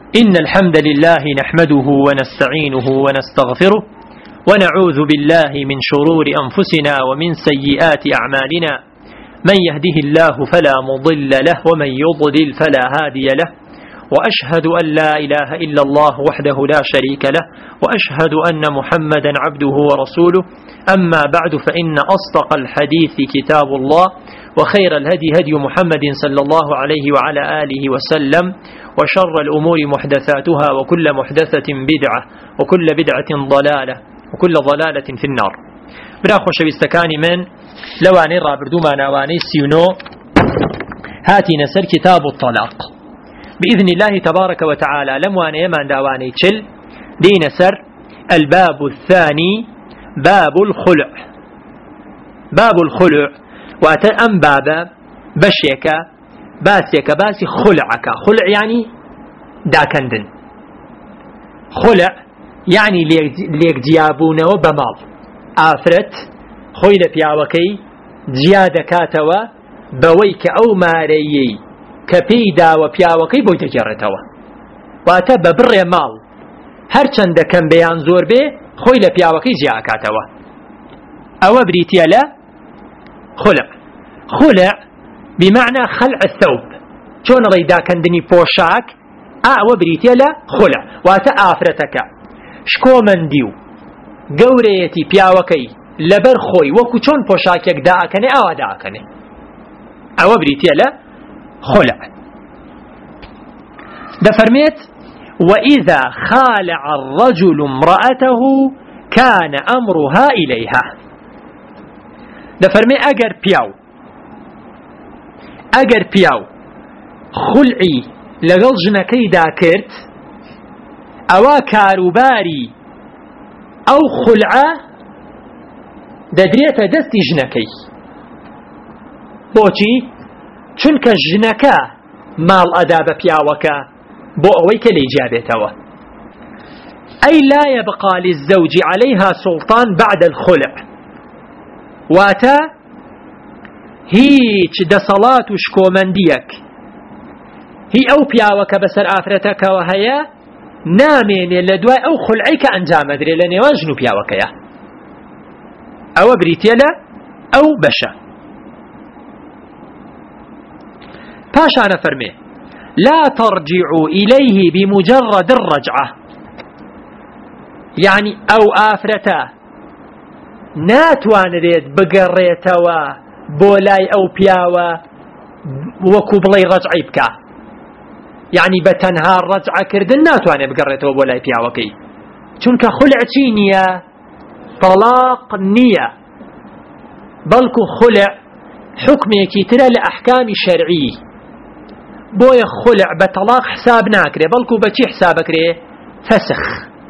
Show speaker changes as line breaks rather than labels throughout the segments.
إن الحمد لله نحمده ونستعينه ونستغفره ونعوذ بالله من شرور أنفسنا ومن سيئات أعمالنا من يهده الله فلا مضل له ومن يضلل فلا هادي له وأشهد أن لا إله إلا الله وحده لا شريك له وأشهد أن محمدا عبده ورسوله أما بعد فإن أصدق الحديث كتاب الله وخير الهدي هدي محمد صلى الله عليه وعلى آله وسلم وشر الأمور محدثاتها وكل محدثة بدعة وكل بدعة ضلالة وكل ضلالة في النار. براخو شبستكاني من لواني رابردوما نواني سيونو هاتي نسر كتاب الطلاق بإذن الله تبارك وتعالى. لمواني من داواني تشل دي نسر الباب الثاني باب الخلع. باب الخلع وأم بابا بشيك باسيك باسي خلعك. خلع يعني داكندن، خلع يعني ليك جيابونه بمال آفرت خوي لبياوكي زيادة كاتوا بويك أو ماريي كبيدا وبياوكي بويت جرتوا واتب بر مال هرچند كم بيان زور به خوي لبياوكي زيادة كاتوا أو بريتيا لا خلع. خلع بمعنى خلع الثوب، شون ريدا كندني بوشاك أو بريتيا لا خلع واتا آفرتك شكو من ديو قوريتي بياوكي لبر خوي وكو چون پوشاكيك داكني او داكني او بريتيا لا خلع. ده فرميت وإذا خالع الرجل امرأته كان أمرها إليها. ده فرمي أجر بياو خلعي لغل جنكي داكرت أوا كاروباري أو خلعة دەدرێتە دەستی ژنەکەی. بۆچی؟ چونکە ژنەکە ماڵ ئەدا بە پیاوەکە بۆ ئەوەی کە لێی جیابێتەوە. ئەی لا يبقى للزوج عليها سلطان بعد الخلع. واتە هیچ دەسەڵات و شکۆمەندیەک هی ئەو پیاوەکە بەسەر ئافرەتەکەوە هەیە نامێنێ لە دوای ئەو خلعی کە ئەنجامەدرێ لە نێوان ژن و پیاوەکەیە. أو بريتيلا أو بشا. باشا فرمي لا ترجعوا إليه بمجرد الرجعة، يعني أو آفرتا ناتوان ريد بقريتوا بولاي أو بياوا وكوبلي رجعي بكا، يعني بتنهار رجعة كردن ناتوان بقريتوا بولاي بياوكي چونك خلعتينيا طلاق نية بلكو خلع حكميكي ترى لأحكام شرعي بويا خلع بطلاق حساب ناكري بلكو بچي حسابك ري فسخ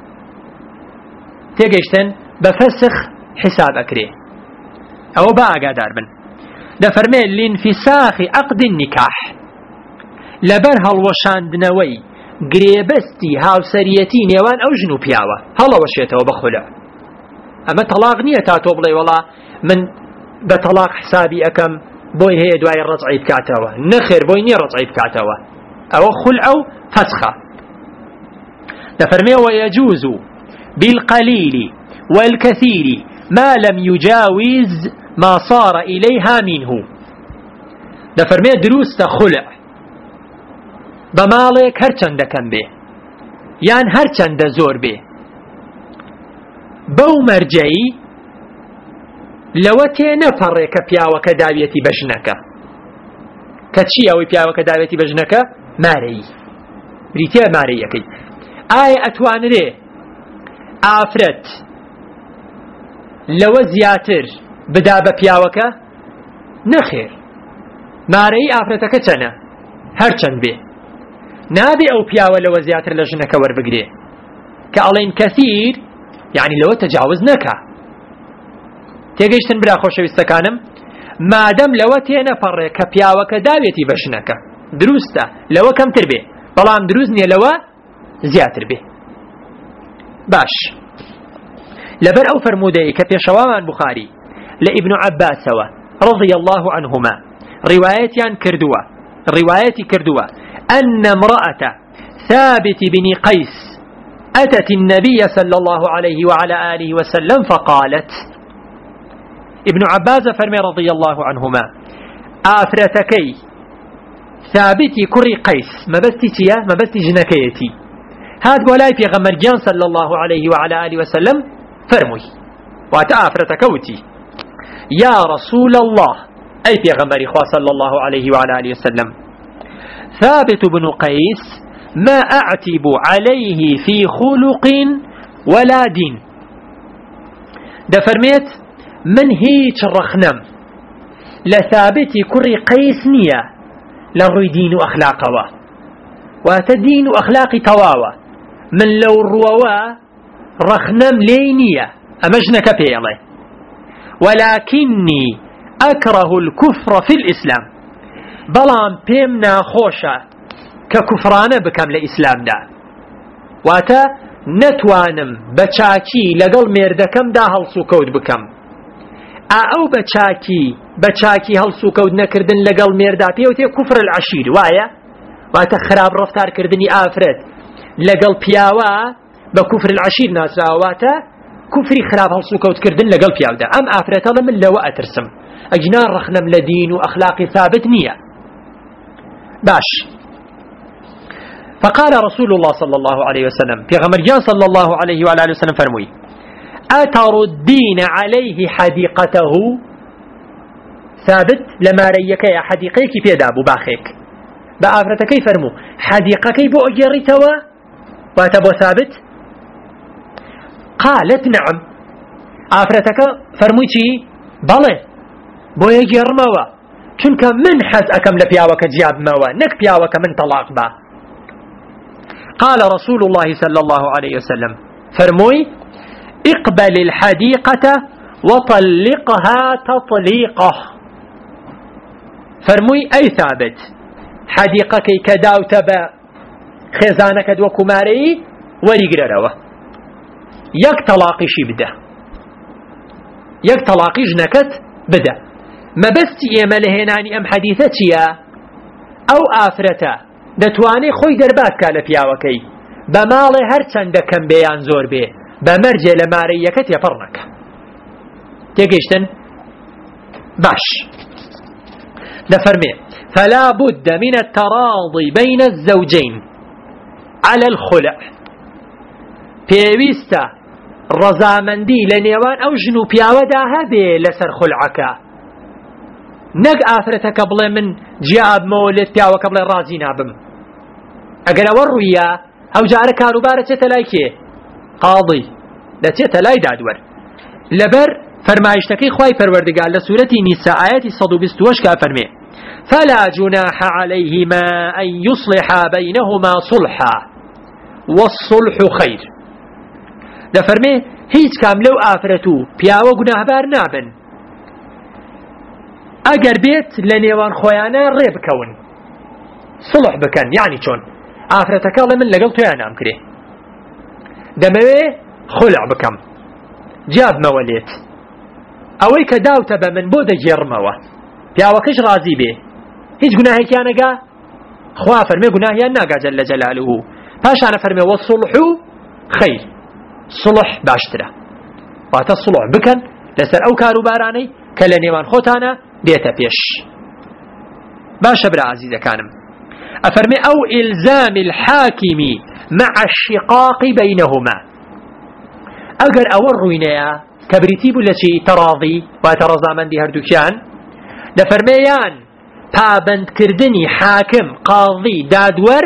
تيجيشتن بفسخ حسابك ري او باقا داربن دفرمي لانفساخ عقد النكاح لبرها الوشاندنوي قريبستي هاو سريتي نيوان او جنو بياوة هلا وشيته وبخلع. أما طلاق نية تاتو بلي والله من بطلاق حسابي أكم بوي هي دواي الرجعي بكاتوا نخير بوي نية رجعي بكاتوا أو خلعو فسخة. تفرمي ويجوز بالقليل والكثير ما لم يجاوز ما صار إليها منه. تفرمي دروس خلع بمالك هرچند كم به يعني هرچند زور به بو مرجعي لوتي نفر كبياوك داويتي بجنك كتشي اوي بياوك داويتي بجنك ماري بريتيا ماريكي آية اتوان ري آفرت لو زياتر بداب بياوك نخير ماري آفرتك چنا هرچن به نابي او بياو لو زياتر لجنك وربقري كألين كثير يعني لو تجاوز نكا تيجيشتن برا خوش بستكانم ما دام لو تينا فر كبياوك داويتي بشنكا دروستا لو كم تربي طالما دروزني لو زياتر به باش لبر او فرمودي كبي شوامان بخاري لابن عباس رضي الله عنهما روايتي كردوا أن امرأة ثابت بن قيس أتت النبي صلى الله عليه وعلى آله وسلم فقالت. ابن عباس فرمي رضي الله عنهما آفرتكي ثابتي كري قيس ما بستي جنكيتي هاد بولاي في غمرجان صلى الله عليه وعلى آله وسلم فرمي واتآفرتكوتي يا رسول الله أي في غمر إخوة صلى الله عليه وعلى آله وسلم ثابت بن قيس ما أعتب عليه في خلق ولا دين دفرميت من هيج الرخنم لثابت كري قيس نية لروي دين أخلاقه وتدين أخلاق تواوى من لو الرواوى رخنم لينية أمجنك بيالي ولكني أكره الكفر في الإسلام بلان بيم ناخوشة ككفرانة بكم لإسلام دا واتا نتوانم بچاكي لقل ميردكم دا هلسو كود بكم او بچاكي هلسو كود نكردن لقل ميردا بيوتي كفر العشير واتا خراب رفتار كردني آفرت لقل بياوا بكفر العشير ناسرا واتا كفري خراب هلسو كود كردن لقل بياو دا ام آفرت من لو أترسم أجنار رخنم لدين وأخلاق ثابت نية باش. فقال رسول الله صلى الله عليه وسلم في غمرجان صلى الله عليه وعلى آله وسلم فرموي أتردين عليه حديقته ثابت لما ريك يا حديقيك في دابو باخيك بآفرتك فرمو حديقك بو أجرتوا واتبو ثابت قالت نعم آفرتك فرموي بله بو يجرموا چونك من حز أكم لبياوك جياب موا نك بياوك من طلاق با. قال رسول الله صلى الله عليه وسلم فرموي اقبل الحديقة وطلقها تطليقه فرموي أي ثابت حديقك كداو تبا خزانك دوكو ماري وريقر روا يك طلاقي شي بدا يك طلاقي جنكت بدا ما بستي يملهناني أم حديثتيا أو آفرتا دەتوانێ خۆی دەربات کا لە پیاوەکەی بە ماڵێ هەر چەندە کەم بێیان زۆر بێ بە مەرجێ لە مارەیەکە تێپەڕ نەکە. تێگەیشتن؟ باش دەفەرمێ فلا بد من التراضي بين الزوجين على الخلع پێویستە ڕەزامەندی لە نێوان ئەو ژن و پیاوەدا هەبێ لەسەر خولعەکە نەک ئافرەتەکە بڵێ من جیابمەوە لێت پیاوەکە بڵێ ڕازی نابم ئەگەر ئەوە ڕوویە ئەو جارە کاروبارە چێتە لای کێ؟ قاضی دەچێتە لای دادوەر لەبەر فەرمایشتەکەی خوای پەروەردگار لە سوورەتی نیسا ئاەتی 128 کا فەرمێ فلا جناح عليهما أن يصلحا بينهما صلحا والصلح خير دەفەرمێ هیچ کام لەو ئافرەت و پیاوە گوناهبار نابن ئەگەر بێت لە نێوان خۆیانە ڕێ بکەون صلح بکەن یعنی چۆن ئافرەتەکە لە من لەگەڵ تۆیان نامکرێ دەمەوێ خولع بکەم جیابمەوە لێت ئەوەی کە داوتە بە من بۆ دەگێڕمەوە پیاوەکەش ڕازی بێ هیچ گوناهێکیان نەگا خوا فەرمێ گوناهیان ناگا جەلە جەلالوهو پاشانە فەرمێ وەالصلح خەیر صلح باشترە واتە صلح بکەن لەسەر ئەو کاروبارانەی کە لە نێوان خۆتانە دێتە پێش. باشە برا عەزیزەکانم ئەفەرمێ ئەو ئیلزام الحاکم مع الشقاق بینهما ئەگەر ئەوە ڕووینەیە کە بریتی بوو لە چی تەڕاضی واتە ڕەزامەندی هەردووکیان دەفەرمێیان پابەندکردنی حاکم قاضی دادوەر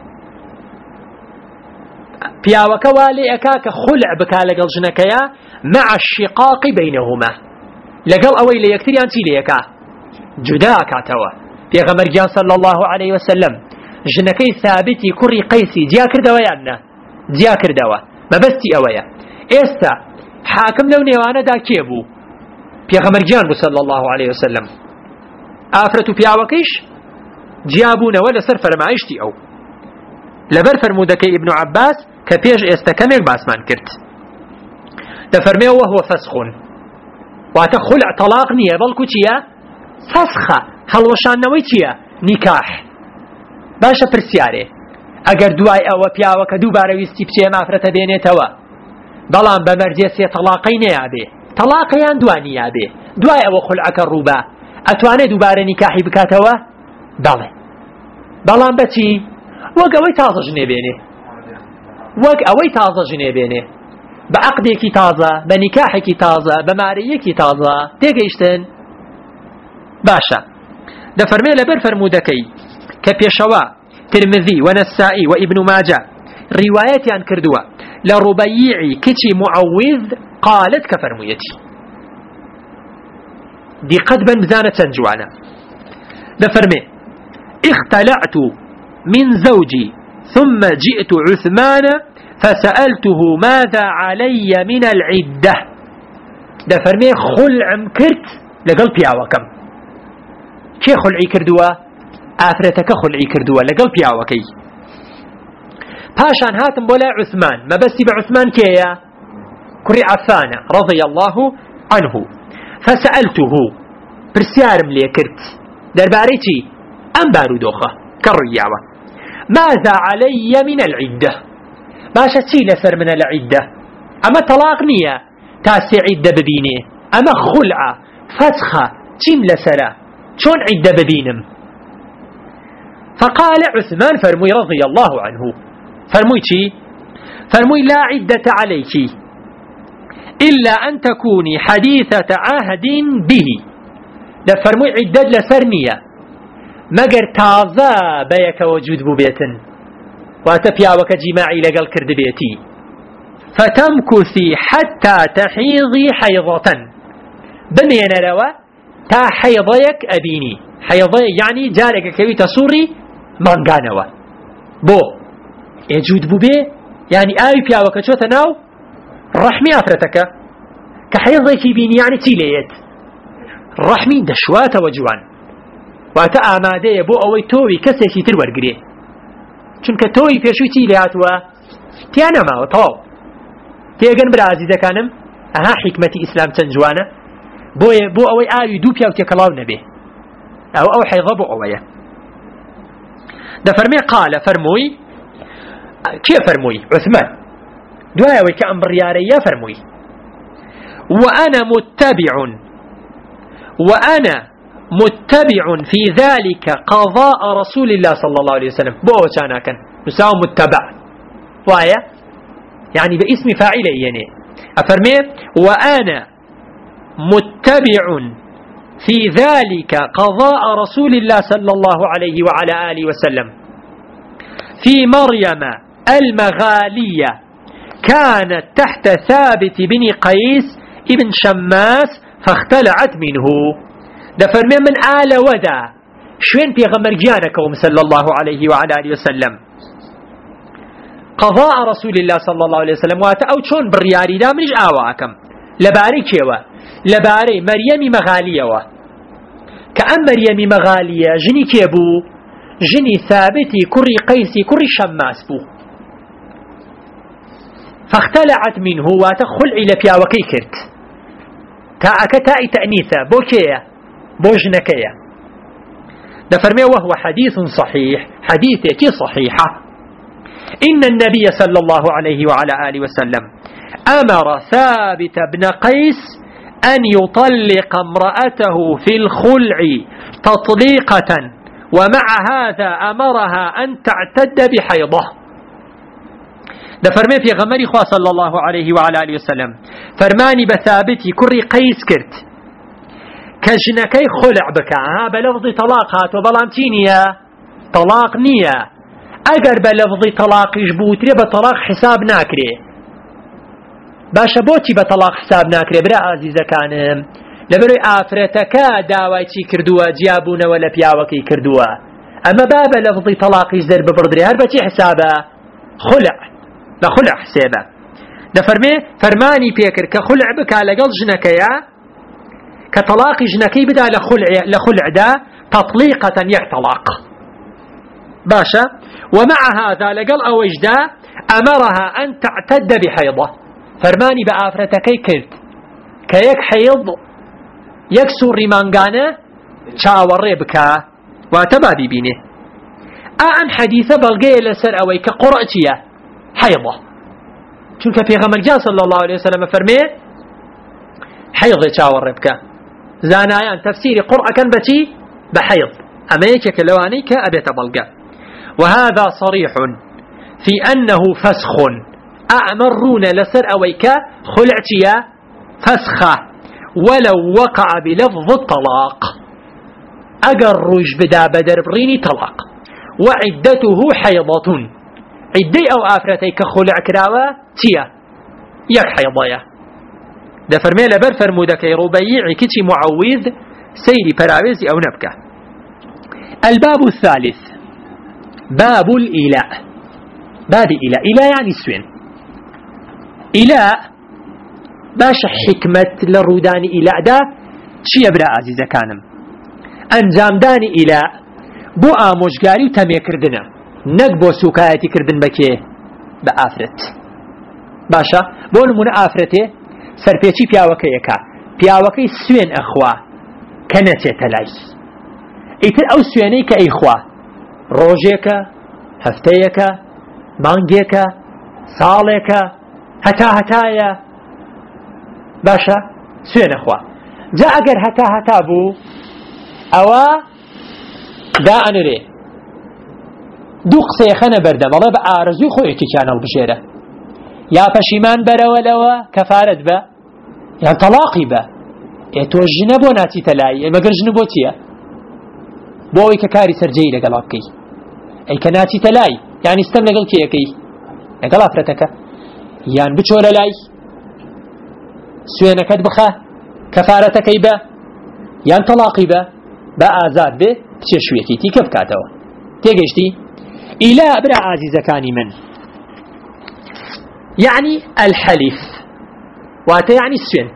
پیاوەکە وا لێ ئەکا کە خولع بکا لەگەڵ ژنەکەیە مع الشقاق بینهما لەگەڵ ئەوەی لە یەکتریان چی لێ ئەکا جودا ئەکاتەوە. پێغەمبەر گیان صلی الله عليه وسلم ژنەکەی ثابتی کوڕی قەیسی جیا کردەوە یان نە؟ جیا کردەوە مەبەستی ئەوەیە. ئێستا حاکم لەو نێوانەدا کێ بوو؟ پێغەمبەر گیان بوو صلی الله عليه وسلم ئافرەت و پیاوەکەیش جیا بوونەوە لەسەر فەرمایشتی ئەو لەبەر فەرموودەکەی ئیبن عەباس کە پێش ئێستا کەمێک باسمان کرد دەفەرمێ وهو فەسخون واتە خولع تەلاق نییە بەڵکو چییە؟ فەسخە هەڵوەشانەوەی چییە؟ نیکاح. باشە پرسیارێ ئەگەر دوای ئەوە پیاوەکە دووبارە ویستی بچێ ئافرەتە بێنێتەوە بەڵام بە مەرجێ سێ تەلاقەی نەیابێ تەلاقیان دوانی یابێ دوای ئەوە خولعەکە ڕووبە ئەتوانێت دووبارە نیکاحی بکاتەوە بەڵێ بەڵام بەچی وەک ئەوەی تازە ژنێ بێنێ وەک ئەوەی تازە ژنێ بێنێ بە عەقدێکی تازە بە نیکاحێکی تازە بە مارەیەکی تازە تێگەیشتن باشە دەفەرمێ لەبەر فەرموودەکەی کە پێشەوە ترمذی وەنەسائی وئیبن ماجە ڕیوایەتیان کردووە لە ڕوبەیعی کچی معەوذ قالت کە فەرموویەتی دیقەت بن بزانە چەند جوانە دەفەرمێ اختلعت من زوجي ثم جئت عثمان فسألته ماذا علي من العدة دەفەرمێ خلعم کرد لەگەڵ پیاوەکەم کێ خلعی کردووە ئافرەتەکە خلعی کردووە لەگەڵ پیاوەکەی پاشان هاتم بۆ لای عوسمان مەبەستی بە عوسمان کێیە کوڕی عەفانە رضي الله عنه فسألته پرسیارم لێ کرد دەربارەی چی ئەم بارودۆخە کە ڕوویاوە ماذا علي من العدة باشە چی لەسەر منە لە عیددە ئەمە تەلاق نییە تا سێ عیددە ببینێ ئەمە خولعە فەسخە چیم لەسەرە چۆن عیددە ببینم فقال عثمان فرموي رضي الله عنه فرموي چی فرموي لا عدة عليك إلا أن تكوني حديثة عهد به لفرموي عدة لسرنية مگر تازە بەیەکەوە جوود بوو بێتن واتە پیاوەکە جیماعی لەگەڵ کرد بێتی فتمكثي حتى تحيضي حيضة بمێنەرەوە تا حەیضەیەک ئەبینی حەیضەیە یعنی جارێکە کەویتە سووڕی مانگانەوە بۆ ئێجوود بوو بێ یعنی ئاوی پیاوەکە چۆتە ناو ڕەحمی ئافرەتەکە کە حەیضێکی بینی یعنی چی لێیت ڕەحمی دەشواتەوە جوان واتە ئامادەیە بۆ ئەوەی تۆوی کەسێکی تر وەرگرێ چونکە تۆی پێشووی چی لێ هاتووە تیان نەماوە تەواو تێگەن برا عەزیزەکانم ئەها حیکمەتی ئیسلام چەند جوانە بۆیە بۆ ئەوەی ئاوی دوو پیاو تێکەڵاو نەبێ ئەو حەیضە بۆ ئەوەیە دەفەرمێ قالە فەرمووی کێ فەرمووی عوسمان دوای ئەوەی کە ئەم بڕیارەیە فەرمووی وأنا متبع في ذلك قضاء رسول الله صلى الله عليه وسلم بو چانا كان مساو متبع وايا يعني باسم فاعل يعني أفرمي وأنا متبع في ذلك قضاء رسول الله صلى الله عليه وعلى آله وسلم في مريم المغالية كانت تحت ثابت بن قيس ابن شماس فاختلعت منه دفرمي من آل ودا شوين بيغمر جيانكم صلى الله عليه وعلى آله وسلم قضاء رسول الله صلى الله عليه وسلم واتا او چون برياري دا منش آواكم لباري كيوا لباري مريم مغالية كأن مريم مغالية جني كيبو جني ثابتي كري قيسي كري شماس بو فاختلعت منه واتخل إلى بيا وكيكرت تاء تأنيثة بوكية بوجنكية دفرمي وهو حديث صحيح حديثك صحيحة إن النبي صلى الله عليه وعلى آله وسلم أمر ثابت بن قيس أن يطلق امرأته في الخلع تطليقة ومع هذا أمرها أن تعتد بحيضه دفرمي في غمري خواه صلى الله عليه وعلى آله وسلم فرماني بثابتي كري قيس كرت كجنكي خلع بكاها بلفظ طلاقات وبلامتينيا طلاق نية اگر بلفظ طلاق يجبوتري بطلاق حساب ناكري باشا بوتي بطلاق حساب ناكري برا عزيزة كانم لبروي آفرتكا داواتي كردوا جيابون ولا بياوكي كردوا اما باب لفظ طلاق يجدر ببردري هربتي حسابه خلع لا خلع حسابه دفرمي فرماني بيكر كخلع بكا لقل جنكيا كطلاق جنكي بدا لخلع دا تطليقة يحطلاق باشا ومع هذا لقل أوجدا أمرها أن تعتد بحيضة فرماني بآفرتكي كرت كيك حيض يكسر رمانقانة شاوري بكا واتبادي بينه ئەم حەدیثە بەڵگەیە لەسەر ئەوەی کە قوڕە چییە؟ حەیضە. چونکە پێغەمبەر صلی الله عليه وسلم فەرمێ حەیضێ چاوەڕێ بکە. زانایان تەفسیری قوڕەکەن بەچی؟ بە حەیض. ئەمە یەکێکە لەوانەی کە ئەبێتە بەڵگە. وهذا صريح في أنه فسخ. أمرون لسر أويك خلعتيا فسخة ولو وقع بلفظ الطلاق. أجر رج بدا بدر بريني طلاق. وعدته حيضة. عدي أو آفرتيك خلع كراوة تيا يك حيضايا. ده فرمي لبر فرمودك ربيعي كتي معوذ سيري براوزي أو نبكة. الباب الثالث باب الإيلاء. باب إيلاء. إيلاء يعني سوين. إيلاء باش حكمة للرودان إيلاء دا چي برا عزيزة كانم أنجام داني إيلاء بو آموشگاري و تمي كردنا نك بو سوكايتي كردن بكي بآفرت. باشا بو نمون آفرته سرپيچي پیاوكي يكا پیاوكي سوين أخوا كنتي تلاي ايتر او سويني كأي خوا روجيكا هفتيكا مانجيكا ساليكا هەتا باشە سوێنە خوا. جا ئەگەر هەتا بوو ئەوە دائەنرێ دوو قسەیە خەنە بەردەم بەڵێ بە ئارەزوی خۆیەتی چانەڵ بژێرە یا پەشیمان بەرەوە لەوە کەفارەت بە یان تەلاقی بە. تۆ ژنە بۆ ناچیتە لای مەگەر ژنە بۆ چییە؟ بۆ ئەوەی کە کاری سەرجەی لەگەڵا بکەی. ئەی کە ناچیتە لای یانی ستەم لەگەڵ کێیەکەی؟ لەگەڵ ئافرەتەکە. یان بچۆ لە لای سوێنەکەت بخە کەفارەتەکەی بە یان تەلاقی بە ئازاد بێ بچێ شوێکی تیکە بکاتەوە. تێگەیشتی؟ ئیلا برا عازیزەکانی من یعنی الحەلیف واتە یعنی سوێنت.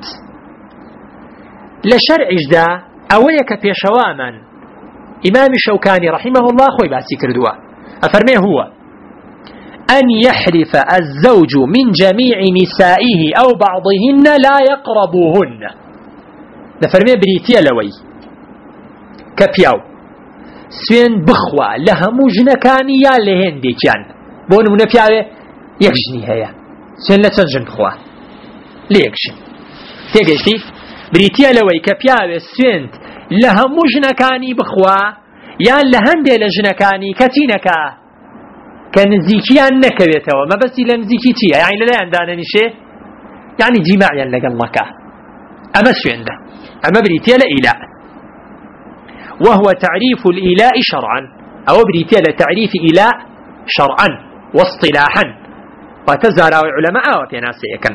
لە شەرعیشدا ئەوەیە کە پێشەوامان ئیمامی شەوکانی رحمه الله خۆی باسی کردووە. ئەفەرمێ هو أن يحلف الزوج من جميع نسائه أو بعضهن لا يقربوهن. نفرمي بريتيا لوي كبياو سوين بخوا لها مجنكاني يا لهن دي كان بون من بياوي يكجني هيا سوين لا تنجن بخوا ليكجن تيجي بريتيا لوي كبياوي سوين لها مجنكاني بخوا يا لهن دي لجنكاني كتينكا كنزيكيان نكويتوا ما بس إلى نزيكي تيا يعني لا عندنا شيء يعني جماعيا لقلناك أما شو عنده أما بريتيا لإيلاء وهو تعريف الإيلاء شرعا أو بريتيا لتعريف إيلاء شرعا واصطلاحا وتزارع علماء وفي ناس يكن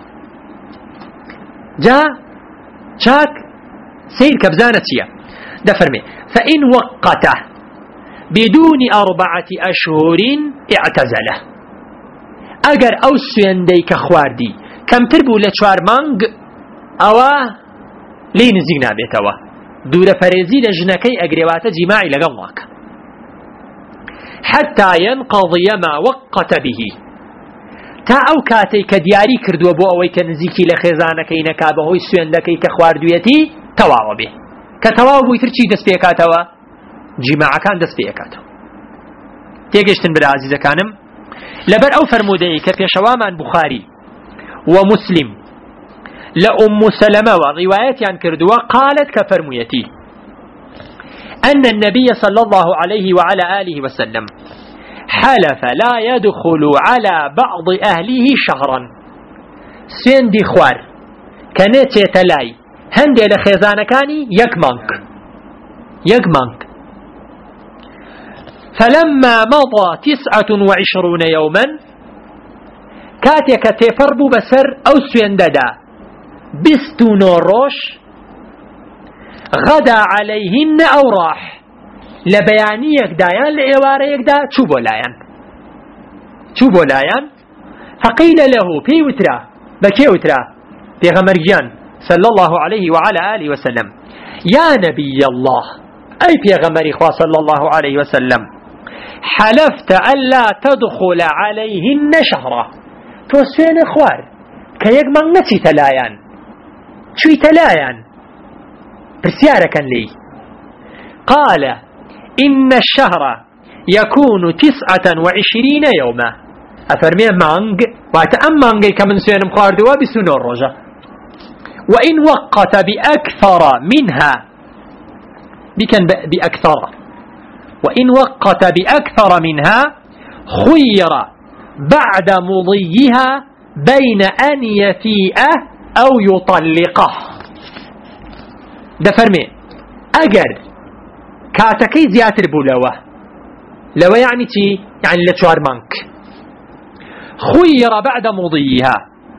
جاء شاك سير كبزانتيا دفرمي فإن وقته بدون 4 أشهر اعتزله. أجر أو سويندي كخواردي كم تربو لچوار مانگ أوا لي نزيقنا بيتوا دورة فريزي لجنكي أجريوات جماعي لقواك حتى ينقضي ما وقت به تا أو كاتي كدياري كردو بو أوي كنزيكي لخزانكي نكابهوي سويندكي كخواردويتي تواو به كتواو بو يترشي دس بيكاتوا جماعة كان دست بيكاتو. تيجيشتن بالعزيزة كانم لبر أو فرمودي كفي شوامان بخاري ومسلم لأم سلمة وروايات عن كردوا قالت كفرميتي أن النبي صلى الله عليه وعلى آله وسلم حلف لا يدخل على بعض أهله شهرا سين دي خوار كانت يتلاي هندي لخيزانكاني يكمانك فلما مضى 29 يوما كاتيك تفربو بسر أو سوينددا 29 روش غدا عليهن أو راح لبيانيك دايان لإواريك دا شو بولايان فقيل له في وترا بكي وترا في غمرجان صلى الله عليه وعلى آله وسلم يا نبي الله أي في غمري صلى الله عليه وسلم حلفت ألا تدخل عليهن شهرا توسين خوار كيك من نتي تلايان شوي تلايان برسيارة كان لي قال إن الشهر يكون 29 يوما أفرمي مانج واتأم مانجي كمن سينم خاردوا بسنور رجا. وإن وقت بأكثر منها بكن بأكثر، وإن وقت بأكثر منها خير بعد مضيها بين أن يفيئه أو يطلقه. ده فرمي أجر كاتكي زياتر بولوه لو يعني تي يعني لتشوار مانك خير بعد مضيها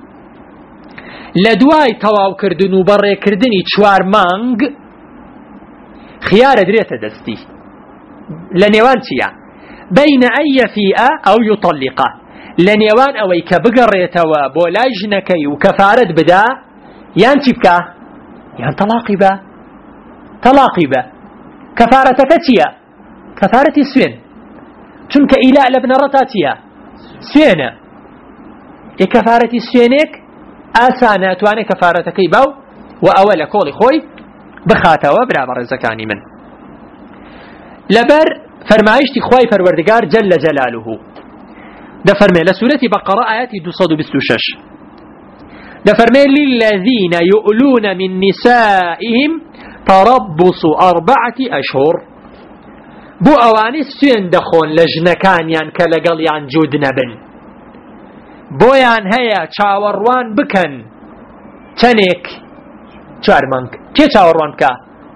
لدواي تواو كردن وبري كردني تشوار مانك خيار دريت دستي لنيوان تيا بين أن يفيئه أو يطلقه لنيوان أوي كبقريتوا بولاجنكي وكفارة بدا يانتبكا يعني طلاقي با كفارتك تيا كفارة السوين چونك إلاء لبنرتاتيا سوينة كفارة السوينك آسانة تواني كفارتك باو وأول كولي خوي بخاتا وبرابر الزكاني من لبر فرمايشتي خواي فروردقار جل جلاله ده فرمي لسورة بقرة آيات 226 ده فرمي للذين يؤلون من نسائهم تربص 4 أشهر بو أواني سوين دخون لجنكانيان كالقليان جود نبن بويان هيا چاوروان بكن چنك چارمانك كي چاوروان بكا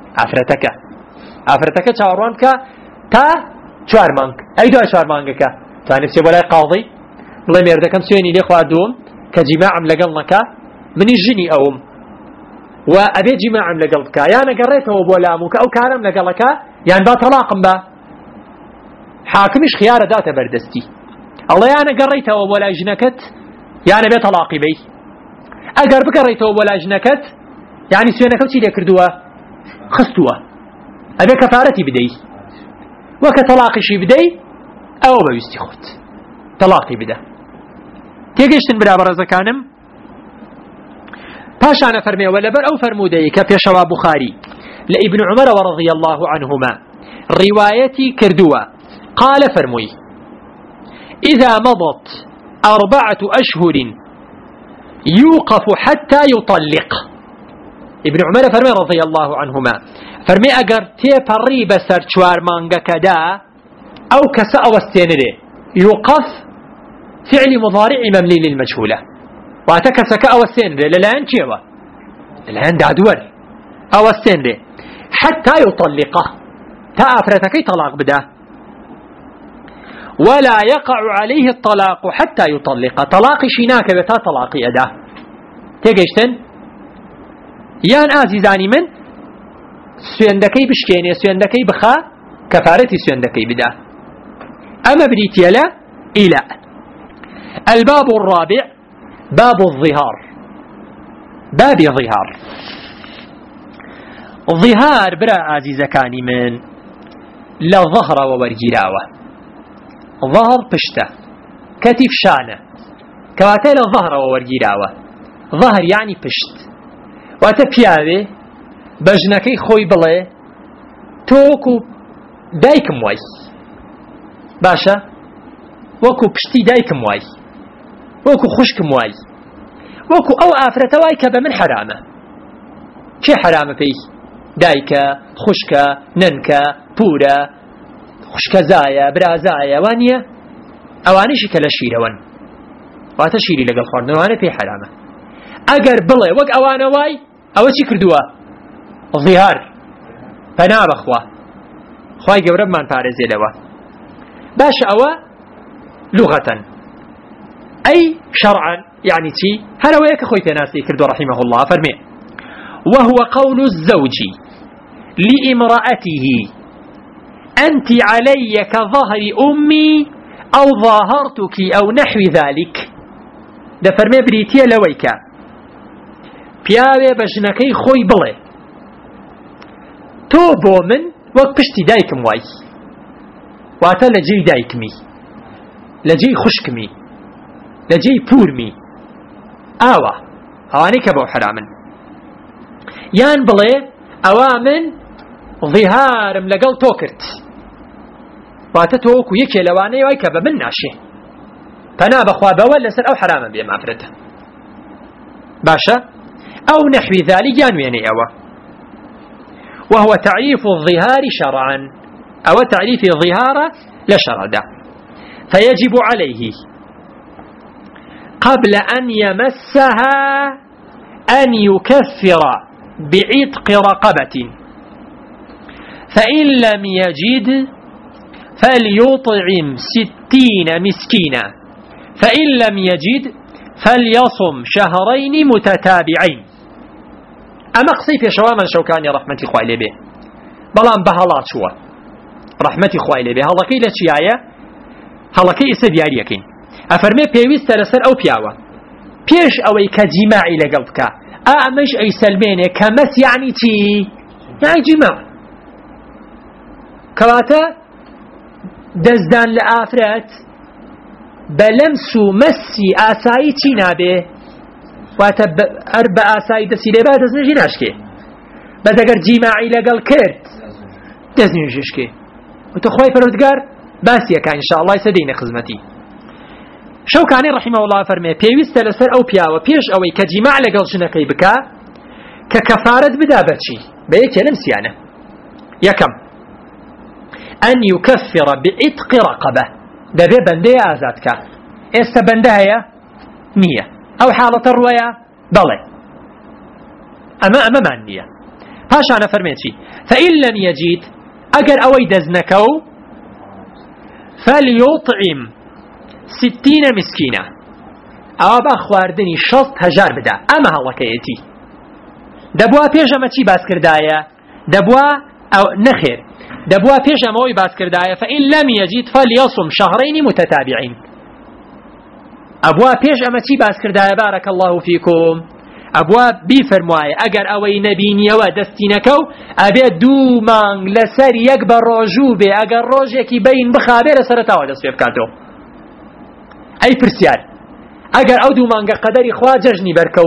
عفرتك چاوروان بكا تا چارمانك اي دو چارمانك تاني بسي بولاي قاضي الله ميردكم سويني لي خوادوم كجماعم لقلنك من الجني أوم وأبي جماعم لقلتك يعني قريته بولامك أو كارم لقلك يعني با طلاقم با حاكمش خيار دات بردستي الله يعني قريته ولا جنكت يعني بي طلاقي بي أقر بقريته ولا جنكت يعني سوينك وشي لي كردوا خستوا أبي كفارتي بدي وكطلاقي شي بدي أو بيستي خوت طلاقي بدا تيجيشتن برابر زكانم پاشان فرمي ولبر أو فرمودي كبيشوا بخاري لابن عمر ورضي الله عنهما روايتي كردوا قال فرمي إذا مضت 4 أشهر يوقف حتى يطلق. ابن عمر فرمي رضي الله عنهما فرمي أقر تيبري بسر چوار مانگا كدا أو كسا أو السينري يوقف فعل مضارع مملي للمجهولة واتكسك أو السينري للان چيوه للان دادور أو السينري حتى يطلقه تأفرتكي طلاق بدا ولا يقع عليه الطلاق حتى يطلق طلاق شيناك بتا طلاقي أدا تيجيشتن يان آزيزاني من سويندكي بشكيني سويندكي بخا كفارتي سويندكي بدا أما بريتيا لا إلى الباب الرابع باب الظهار باب ظهار ظهار برا عزيزكاني من لا ظهر وورجراوة ظهر بشته كتف شانه كواتي لا ظهر وورجراوة ظهر يعني بشت واتا بياوي بجنكي خوي بلي توكو دايكم واي باشا وكو بشتي دايكم واي وكو خشكم واي وكو أو آفرتواي كبا من حرامه كي حرامه فيه دايكا خشكا ننكا بورا خشكا زايا برا زايا وانيا اوانيشي كلا شيروان واتا شيري لقل خوردن وانا في حرامه اگر بلي وك اوانا واي او چي كردوا ظهار فنا بخوا خواي قبرب من فارزي لوا باش اوا لغة اي شرعا يعني تي هلا وياك خوي تناسي كردو رحمه الله فرمي وهو قول الزوج لامرأته أنت علي كظهر أمي أو ظاهرتك أو نحو ذلك ده فرمي بريتيا لويكا بياوي بجنكي خوي بلي تو بومن وك بشتي دايكم واي واتا لجي دايكمي لجي خشكمي لجي بورمي آوا اواني كبو حراما يان بلي اوامن ظهارم لقل توكرت واتە تۆوەکو یەکێ لەوانەیە وای کە بە من ناشێ پەنا بەخوا بەوە لەسەر ئەو حرامە بێ مافرەتە باشە ئەو نەحوی ذلك یانوێنێ ئەوە وهو تعريف الظهار شرعا أو تعريف الظهار لشردا فيجب عليه قبل أن يمسها أن يكفر بعتق رقبة فإن لم يجد فليطعم 60 مسكينا فإن لم يجد فليصم شهرين متتابعين أما قصي في شواما شوكاني رحمة خوالي به بلان بهالات شوى رحمة خوالي به هلا كي لشيايا هلا كي استدياريكين أفرمي بيويست لسر أو بياوة بيش أوي كجماعي لقلبك أمش أي سلميني كمس يعني تي يعني جماع كواتا دزدان لآفرات بلمسو مسي آساي تي نابه واتە ئەربە ئاسایی دەسی لێبا دەستنوێژی ناشکێ بەس ئەگەر جیماعی لەگەڵ کرد دەستنوێژیشکێ وتە خۆی پەروەردگار باسیەکە ئینشاءالله سەدەینە خزمەتی شەوکانی ڕەحیمەهو الله فەرمێ پێویستە لەسەر ئەو پیاوە پێش ئەوەی کە جیماع لەگەڵ ژنەکەی بکا کە کەفارەت بدا بەچی بە یەکێ لەم سیانە یەکەم ئەن یوکەفرە بعتق رەقەبە دەبێ بەندەیە ئازادکە ئێستا بەندە هەیە نییە أو حالة الرواية ضلع أما معنية هاشانا فرميتي فإن لم يجد أجر أوي دزنكو فليطعم 60 مسكينة أبا خواردني 60 هجار بدا أما هلا كيتي دبوا بيجامة چي باس كردايا دبوا أو نخير دبوا بيجامة وي باس كردايا فإن لم يجد فليصم شهرين متتابعين أبوا بيش أما تي باس كردايا بارك الله فيكم أبوا بيفرمواي أجر أوي نبيني ودستينكو أبي دو مانغ لسر يكبر رجوبي أجر روجيكي بين بخابي لسرتاو دست بكاتو أي برسيار أجر أو دو مانغ قدري خوا ججني بركو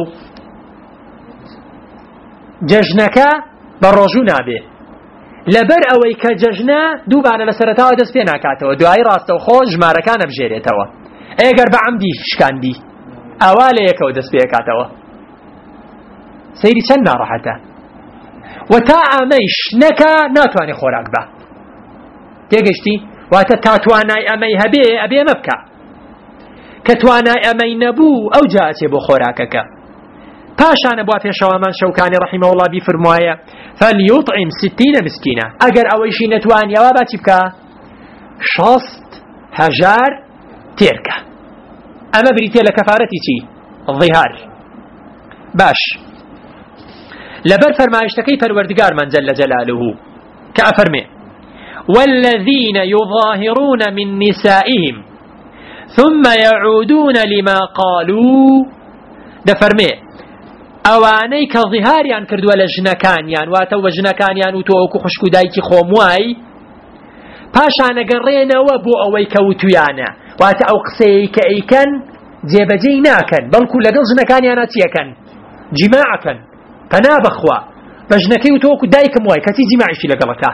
ججنكا بالرجو نابي لبر أوي كججنا دو بانا لسرتاو دست بيناكاتو دعاي راستو خوش ماركان بجيريتو ئەگەر بە عەمدی شکاندی ئەوا لە یەکەوە دەست پێ کاتەوە سەیری چەند ناڕەحەتە و تا ئەمەیش نەکا ناتوانێ خۆراک بە تێگەیشتی واتە تا توانای ئەمەی هەبێ ئەبێ ئەمە بکە کە توانای ئەمەی نەبوو ئەو جاچێ بۆ خۆراکەکە پاشانە بوا پێشەوامان شەوکانی ڕەحیمەهو الله بیفرموایە فەلیوطعم 60 مسکینە ئەگەر ئەوەیشی نەتوانیەوە باچی بکە 60 هەژار تێرکە ئەمە بریتێ لە کەفارەتی چی ظیهار باش لەبەر فەرمایشتەکەی پەروەردگارمان جەل جەلالوه کە ئەفەرمێ والذين يظاهرون من نسائهم ثم يعودون لما قالوا دەفەرمێ ئەوانەی کە ظیهاریان کردووە لە ژنەکانیان واتە وە ژنەکانیان و تۆ وەکو خوشک و دایکی خۆم وای پاشانە گەڕێنەوە بۆ ئەوەی کەوتویانە واتە ئەو قسەی کە ئەیکەن جێبەجێی ناکەن بەڵکو لەگەڵ ژنەکانیانە چیەکەن جیماعەکەن پەنا بەخوا بە ژنەکەی و تۆ وەکو دایکم وای کەچی جیماعیشی لەگەڵەکە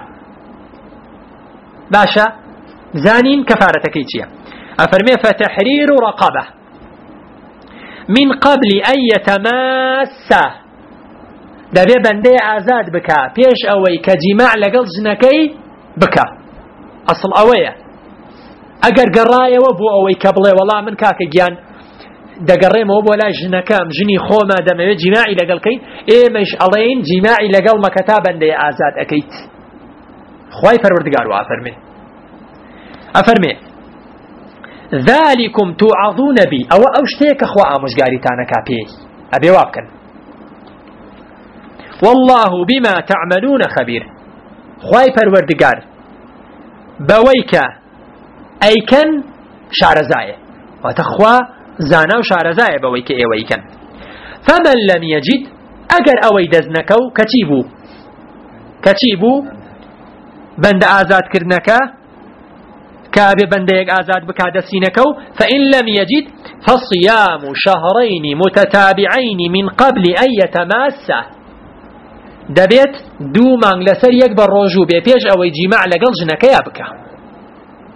باشە زانین کەفارەتەکەی چییە ئەفەرمێ فتحرير رقبة من قبل أن يتماسا دەبێ بەندەیە ئازاد بکە پێش ئەوەی کە جیماع لەگەڵ ژنەکەی بکە ئەسڵ ئەوەیە ئەگەر گەڕایەوە بۆ ئەوەی کە بڵێ وەڵا من کاکە گیان دەگەڕێمەوە بۆ لای ژنەکەم ژنی خۆمە دەمەوێت جیماعی لەگەڵکەین ئێمەش ئەڵێین جیماعی لەگەڵ مەکە تا بەندەیە ئازاد ئەکەیت خوای پەروەردگار وا ئەفەرمێ ذلكم توعظون بي أو شتيك أخوة آموشگاریتانە کا پێی ئەبێ وا بکەن والله بما تعملون خبير خوای پەروەردگار بەوەی کە ئەیکەن شارەزایە واتە خوا زانا و شارەزایە بەوەی کە ئێوە ئەیکەن فمن لم يجد ئەگەر ئەوەی دەست نەکەو کەچی بوو بەندە ئازادکردنەکە كابي بنديك آزاد بكاد سينكو فإن لم يجد فصيام شهرين متتابعين من قبل أن يتماسا دبيت دو مانغ لسر يكبر رجو بيبيج أو يجمع لقل جنك يابكا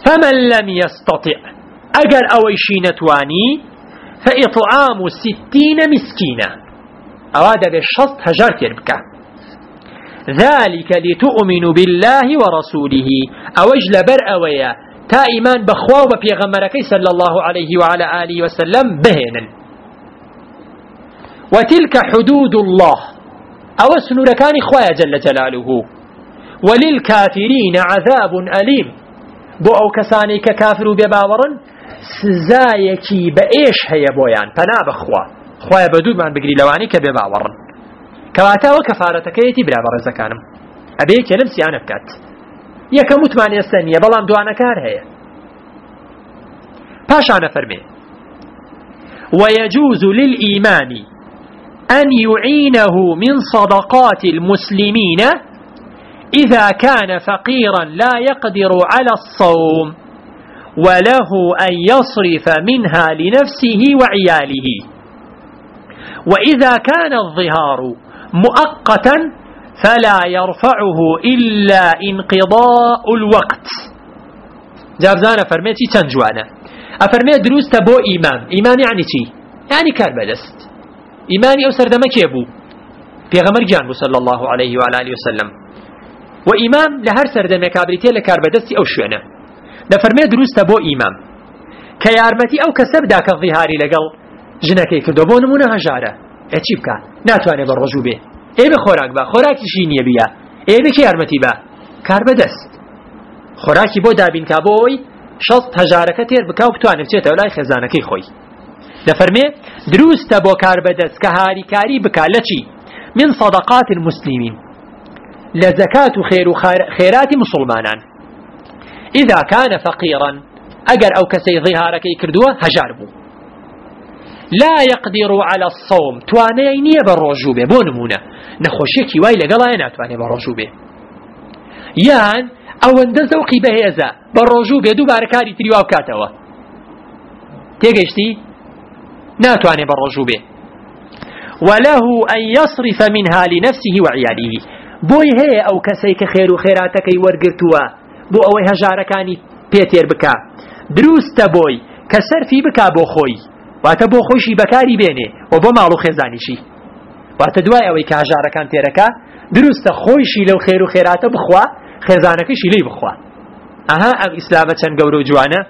فمن لم يستطع أجر أويشي نتواني فإطعام 60 مسكينا أواد بالشط هجار تربكا ذلك لتؤمنوا بالله ورسوله أوجل برأويا تا إيمان بخوا وبيغمركي صلى الله عليه وعلى آله وسلم بهنا وتلك حدود الله أو سنوركان خوايا جل جلاله وللكافرين عذاب أليم بو أو كساني ككافر بباورا سزايكي بإيش هي بويان فنا بخوا خوايا بدود من بقري لواني كبباورا كواتا وكفارتك يتي بلا برزكانم أبيك لمسي أنا بكات يكا متماني السنية بلان دوانا كار هي باشانا فرمي ويجوز للإيمان أن يعينه من صدقات المسلمين إذا كان فقيرا لا يقدر على الصوم وله أن يصرف منها لنفسه وعياله وإذا كان الظهار مؤقتا فلا يرفعه إلا انقضاء الوقت جابزانا فرميتي تنجوانا أفرمي دروس تبو إيمان يعني چي يعني كاربدست إيماني أو سردمك يبو بيغمر جانبو صلى الله عليه وعلى آله وسلم وإمام لهر سردمي كابريتي لكاربدستي أو شوانا نفرمي دروس تبو إيمان كيارمتي أو كسب داك الظهاري لقل جنكي كدو بو نمونا هجارة اچی بکا ناتوانێ بە ڕۆژوو بێ ئێ بە خۆراک بە خۆراکیشی نییە بیا ئێ بە کێ یارمەتی بە کار بەدەست خۆراکی بۆ دابینکا بۆی 6,000 تێر بکا و بتوانێت بچێتەوە لای خێزانەکەی خۆی دەفەرمێ دروستە بۆ کار بەدەست کە هاریکاری بکا لە چی من صدقات المسلمين لزكاة خير خيرات مسلمانان إذا كان فقيرا أجر أو كسي ظهارك يكردوه هجار بو لا يقدر على الصوم توانيني بالرجوبة بونمونا نخوشيكي وايلا قلا يناتواني بالرجوبة يان أو اندزوقي بهيزا بالرجوبة دو باركاري تريواب كاتوا تيجيشتي ناتواني بالرجوبة وله أن يصرف منها لنفسه وعياله بوي هي أو كسيك خير خيراتك ورقرتوا بو أوي هجاركاني بيتير بكا دروست بوي كسر في بكا بو خوي واتە بۆ خۆشی بەکاری بێنێ و بۆ ماڵ و خێزانیشی واتە دوای ئەوەی کە هەژارەکان تێرەکە دروستە خۆیشی لەو خێر و خێراتە بخوا خێزانەکەشی لێی بخوا ئەها ئەم ئیسلامە چەند گەورە و جوانە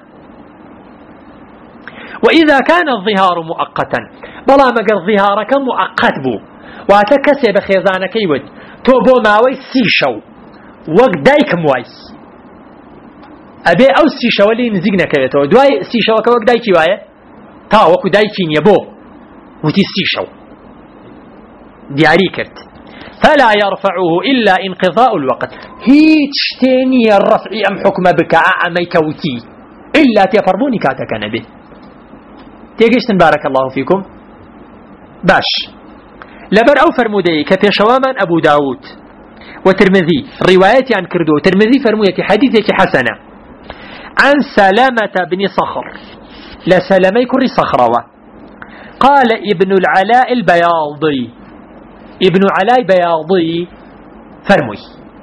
وإذا كان الظهار مؤقتا بەڵام ئەگەر ظهارەکە مؤقت بوو واتە کەسێ بە خێزانەکەی وت تۆ بۆ ماوەی 30 شەو وەک دایکم وای ئەبێ ئەو 30 شەوە لێی نزیک نەکەوێتەوە دوای 30 شەوەکە وەک دایکی وایە تا وەکو دایکی نییە بۆ وتی 30 شەو دیاری کرد فلا يرفعه إلا انقضاء الوقت هیچ شتێ نییە ڕەفعی ئەم حکمە بکە ئەمەی کەوتی إلا تێپەڕبوونی کاتەکە نەبێ تێگەیشتن بارك الله فيكم باش لەبەر ئەو فەرموودەیە کە پێشەوامان ئەبوو داود وترمذي روايتي كردو ترمذي فرمويتي حديثك حسنة عن سلامة بن صخر لسلمي كري صخرة قال ابن العلاء البياضي ابن علاء بياضي فرمي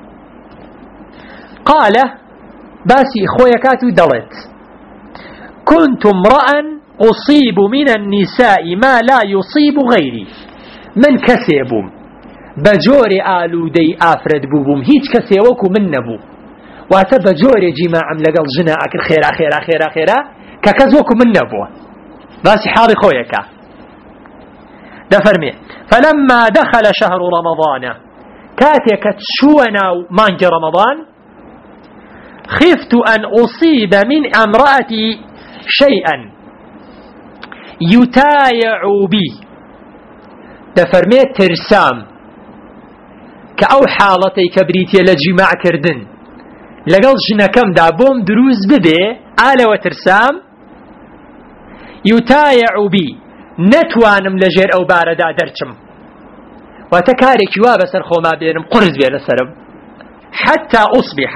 قال باسي خويكات دلت كنت امرأ أصيب من النساء ما لا يصيب غيري من كسيبهم بجوري آلودي آفرد بوبهم هيج كسيوكو من نبو واتا بجوري جماعة لقل جنا أكل خيرا خيرا خيرا خيرا ككزوكو من نبو باسي حاضي خويكا دفرمي فلما دخل شهر رمضان كاتيك تشونا مانج رمضان خفت أن أصيب من امرأتي شيئا يتايع بي دفرمي ترسام كأو حالتي كبريتي لجماع كردن لقل جنكم دابوم دروز ببي آل وترسام يتايع بي نتوانم لجير أو باردا درچم وتكاري كواب سرخو ما بينم قرز بين السرم حتى أصبح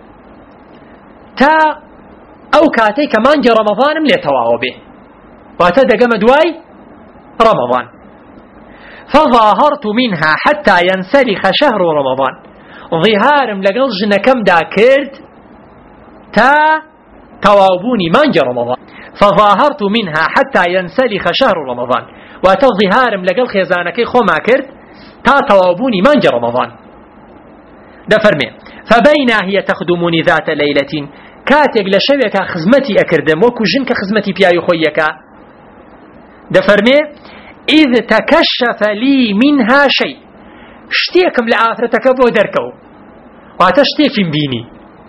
تا أو كاتي كمان جي رمضان مليتواو به وتدقم دواي رمضان فظاهرت منها حتى ينسلخ شهر رمضان ظهارم لقل جنكم دا كرد تا توابوني مانج رمضان فظاهرت منها حتى ينسلخ شهر رمضان وتظهارم لقل خيزانكي خو ما كرت تا توابوني مانج رمضان دفرمي فبينا هي تخدمني ذات ليلة كاتك لشويك خزمتي أكردم وكو جنك خزمتي بيايو خويك دفرمي إذ تكشف لي منها شيء شتيكم لآفرتك بو دركو واتشتيك بيني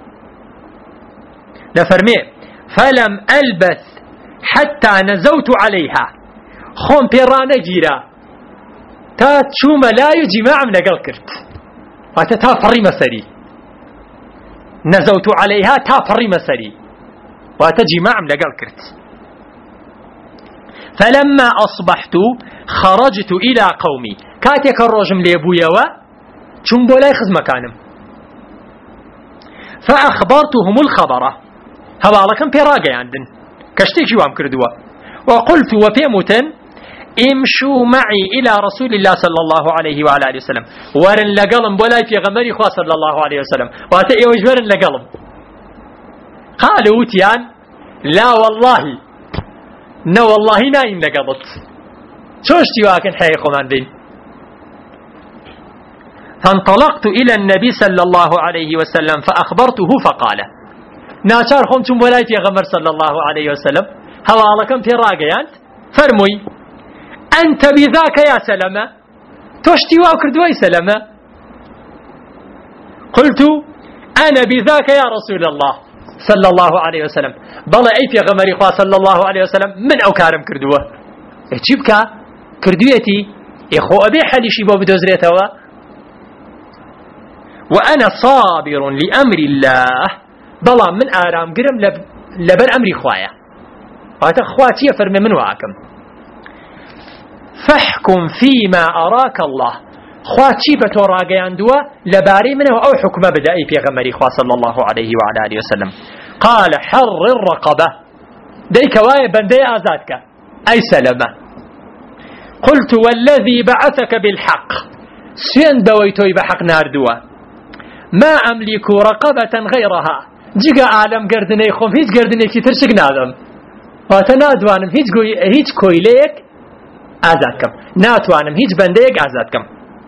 دفرمي فلم ألبث حتى نزوت عليها خون بيرانا جيرا تا تشوم لا يجماع من أقل كرت واتتا فري مسري نزوت عليها تا فري مسري واتجماع من أقل كرت فلما أصبحت خرجت إلى قومي كاتيك الرجم ليبويا چون بولاي خز مكانم فأخبرتهم الخبرة هوالكم بيراقي عندن كشتيكي وام كردوا وقلت وبيموتن امشوا معي إلى رسول الله صلى الله عليه وعلى آله وسلم ورن لقلم بولاي في غمري خواه صلى الله عليه وسلم واتئي وجبرن لقلم قالوا تيان لا والله نا والله ناين لقلت شوشتي واكن حيخو من دين فانطلقت إلى النبي صلى الله عليه وسلم فأخبرته فقال ناچار خمتم ولايت يا غمر صلى الله عليه وسلم هوالكم في راقيانت فرمي أنت بذاك يا سلمة تشتي واكردوي سلمة قلت أنا بذاك يا رسول الله صلى الله عليه وسلم بلا أي في غمر إخوة صلى الله عليه وسلم من أوكارم كردوه اجيبك كردويتي إخوة أبي حليشي باب دوزريتوا وأنا صابر لأمر الله بلا من آرام قرم لبر أمري خوايا وهذا خواتي فرمي من واكم فاحكم فيما أراك الله خواتي بتوراقيان دوا لباري منه أو حكم بدأي في غمري خواه صلى الله عليه وعلى آله وسلم قال حر الرقبة ديك واي بندي آزادك أي سلمة قلت والذي بعثك بالحق سين دويتوي بحق نار دوا ما أملك رقبة غيرها جيغا عالم قردني خوم هيج قردني كي ترشق نادم واتنادوانم هيج كويليك آزادكم ناتوانم هيج بنديك آزادكم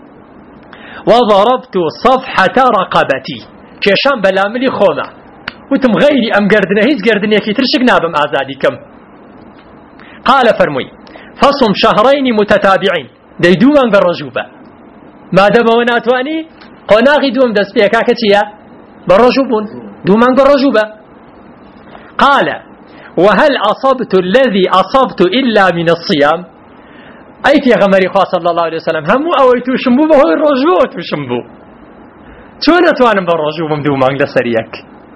وضربت صفحة رقبتي كيشان بلاملي خوما وتم غيري أم قردني هيج قردني كي ترشق نادم آزادكم قال فرمي فصم شهرين متتابعين دي دومان بالرجوبة ما دام وناتواني قناغي دوم دست بيكا كتيا بالرجوبون دومان بالرجوبة قال وهل أصبت الذي أصبت إلا من الصيام أيت يا غمري خواه صلى الله عليه وسلم همو أويتو شنبو بهو الرجوة شنبو شون أتوانم بالرجوب دومان لسريك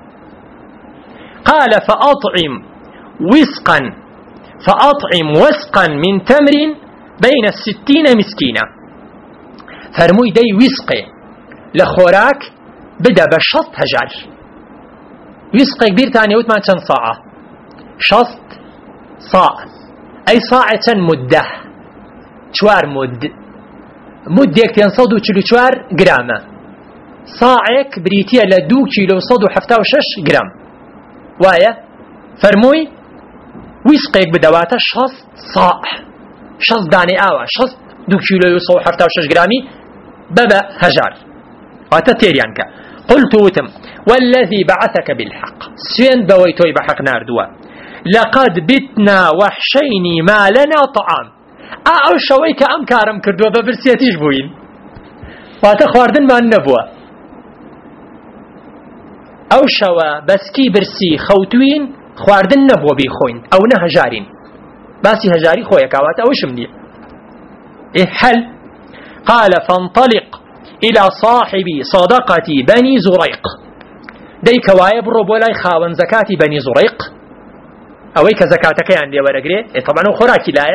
قال فأطعم وسقا من تمر بين 60 مسكينة فرموي دي وسقي لخوراك بدا بشط هجار وسقي كبير تاني وثمان چند صاعة شط صاع أي صاعة مدة چوار مد يكتين 144 جرام صاعك بريتيا لدو كيلو 176 جرام وايا فرموي وسقيك بدواته شص صاع شص داني آوا شص 2 كيلو 176 جرامي بابا هجار واتتيريانك قلت وتم والذي بعثك بالحق سين بويتوي بحق ناردوا لقد بتنا وحشين ما لنا طعام او شويك ام كارم كردوا ببرسيتيش بوين واتخواردن ما النبوة او شوا بسكي برسي خوتوين خواردن نبوة بيخوين او نهجارين باسي هجاري خويا كاوات او شمني حل قال فانطلق إلى صاحب صدقة بني زريق ديك وايب ربولاي خاون زكاة بني زريق أويك زكاتك يعني ورقري طبعا خراكي لا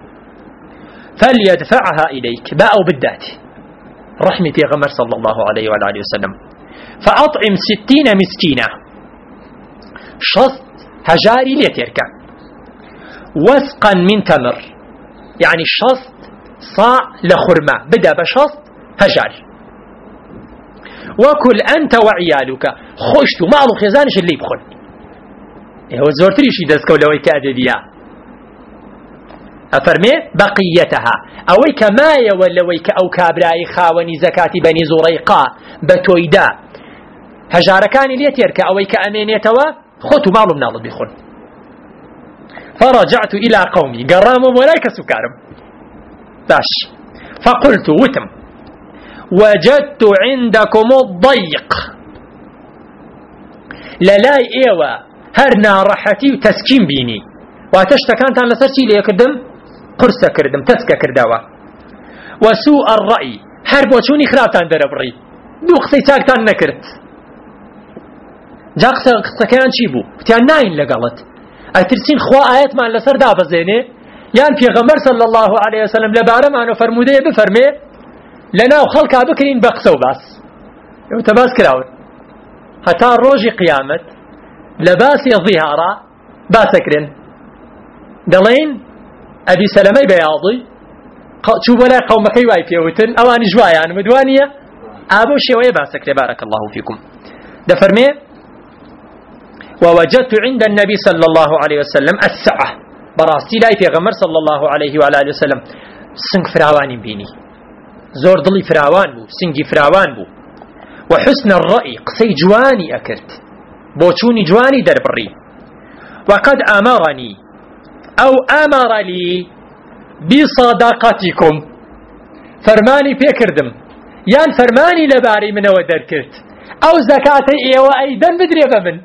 فليدفعها إليك باء بالذات رحمتي غمر صلى الله عليه وعلى آله وسلم فأطعم 60 مسكينة شصت هجاري ليتركا وسقا من تمر يعني شصت صاع لخرمة بدأ بشصت هجاري وكل أنت وعيالك خشت معه خزانش اللي يبخل هو زورتريشي دەستکەوت لەوەی کە ئەدەبیە ئەفەرمێ بەقیەتەها ئەوەی کە مایەوە لەوەی کە ئەو کابرایی خاوەنی زەکاتی بەنی زوڕەیقا بە تۆیدا هەژارەکانی لێ تێرکە ئەوەی کە ئەمێنێتەوە خۆت و ماڵ و مناڵت بیخۆن. فرجعت إلى قومي قرام ولايك سكارم باش فقلت وتم وجدت عندكم الضيق للاي ايوه هرنا راحتي وتسكين بيني واتشتكانت على سرتي ليكردم قرصة كردم تسكا كرداوة وسوء الرأي حربو شوني خرابتان دربري دو قصي تاكتان نكرت جا قصة كان شيبو فتيان ناين لقالت ئەترسین خوا ئاەتمان لەسەر دابەزێنێ یان پێغەمبەر صلی الله عليه وسلم لەبارەمان و فەرمودەیە بفەرمێ لەناو خەڵکا بکرین بە قسە و باس ئێوە باس کراون هەتا ڕۆژی قیامەت لە باسی ظیهارە باسەکرێن دەڵێن ئەبی سەلەمەی بەیاضی چوو بۆ لای قەومەکەی وای پێوتن ئەوانی جوایان مدوانیە ئابۆ شێوەیە باسەکرێ بارك الله فيكم دەفەرمێ ووجدت عند النبي صلى الله عليه وسلم السعة براستي لاي پیغمبر صلى الله عليه وآله وسلم سنگ فراوان بيني زور ضلي فراوان بو سنگي فراوان بو وحسن الرأي قسي جواني أكرت بوچوني جواني دربري وقد أمرني أو أمر لي بصداقتكم فرماني بيكردم يان فرماني لباري من ودركرت أو زكاتي إيوة أيضا بدري بمن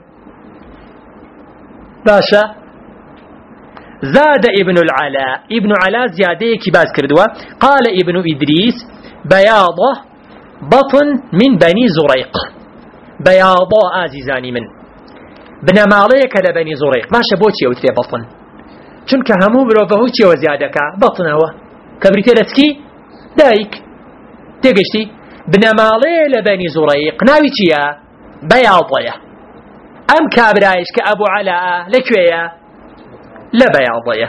باشا زاد ابن العلاء ابن علاء زيادة كباز كردوا قال ابن إدريس بياضة بطن من بني زريق بياضة آزيزاني من بنماليك لبني زريق ماشا بوتي أو تري بطن چونك همو برو بهوتي وزيادك بطن هو كبريتي لسكي دايك تيجشتي بنمالي لبني زريق ناوي تيا بياضة أم كابرايش كأبو علاء لكوية لبياضية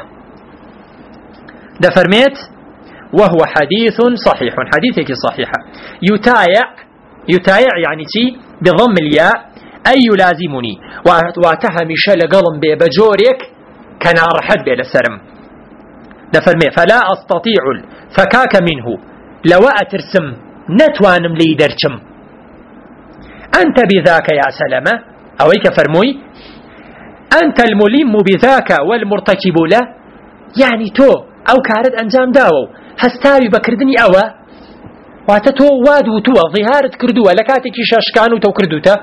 دفرميت وهو حديث صحيح حديثك صحيحة يتايع يعني تي بضم الياء أي يلازمني واتهمش لقلم بجوريك كنار حد لسرم دفرميت فلا أستطيع الفكاك منه لو أترسم نتوانم لي درشم أنت بذاك يا سلمة أويك فرموي أنت الملم بذاك والمرتكب له يعني تو أو كارد أنجام داو هستاوي بكردني أوا واتتو وادو تو ظهارت كردوا لكاتك شاشكانو تو كردوتا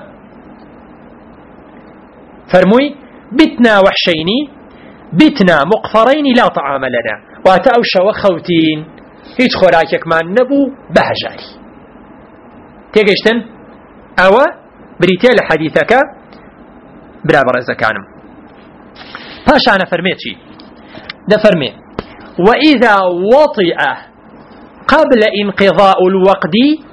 فرموي بتنا وحشيني بتنا مقفرين لا طعام لنا واتأو شوخوتين هيج خوراكك ما نبو بهجاري تيجشتن أوا بريتيل حديثك برابر إذا كانم باش أنا فرميتي ده فرمي وإذا وطئ قبل انقضاء الوقت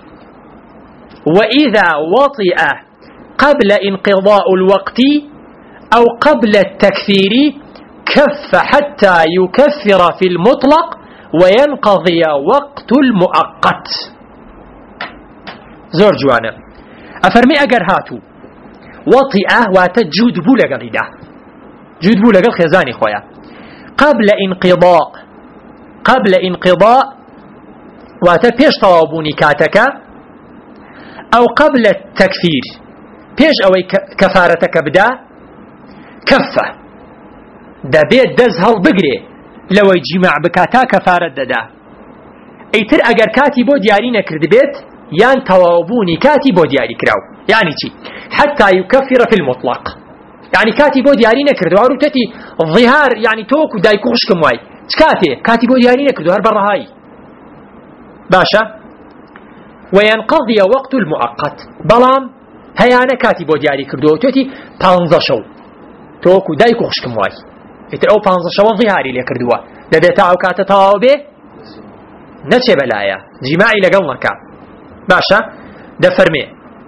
وإذا وطئ قبل انقضاء الوقت أو قبل التكفير كف حتى يكفر في المطلق وينقضي وقت المؤقت زور جوانا أفرمي أجر هاتو وطئة واتجود بولا قليدا جود بولا قل خزاني خويا قبل انقضاء واتبيش طوابوني كاتك أو قبل التكفير بيش أوي كفارتك بدا كفة دا بيت دزهل بقري لو يجمع بكاتا كفارة دا ايتر اگر كاتي بو دياري نكرد بيت يان توابوني كاتي بو دياري كراو يعني چي حتى يكفر في المطلق يعني كاتي بو دياري نكرد وارو تتي ظهار يعني توكو دايكو خشكم واي كاتي بو دياري نكرد وار برهاي باشا وينقضي وقت المؤقت بلام هيانا كاتي بو دياري كردو تتي 15 شو توكو دايكو خشكم واي اتر او 15 شو ظهاري لي كردوا دبيتا او كاتا تواوبي نتشي بلايا جماعي لقلنك باشا دفرمي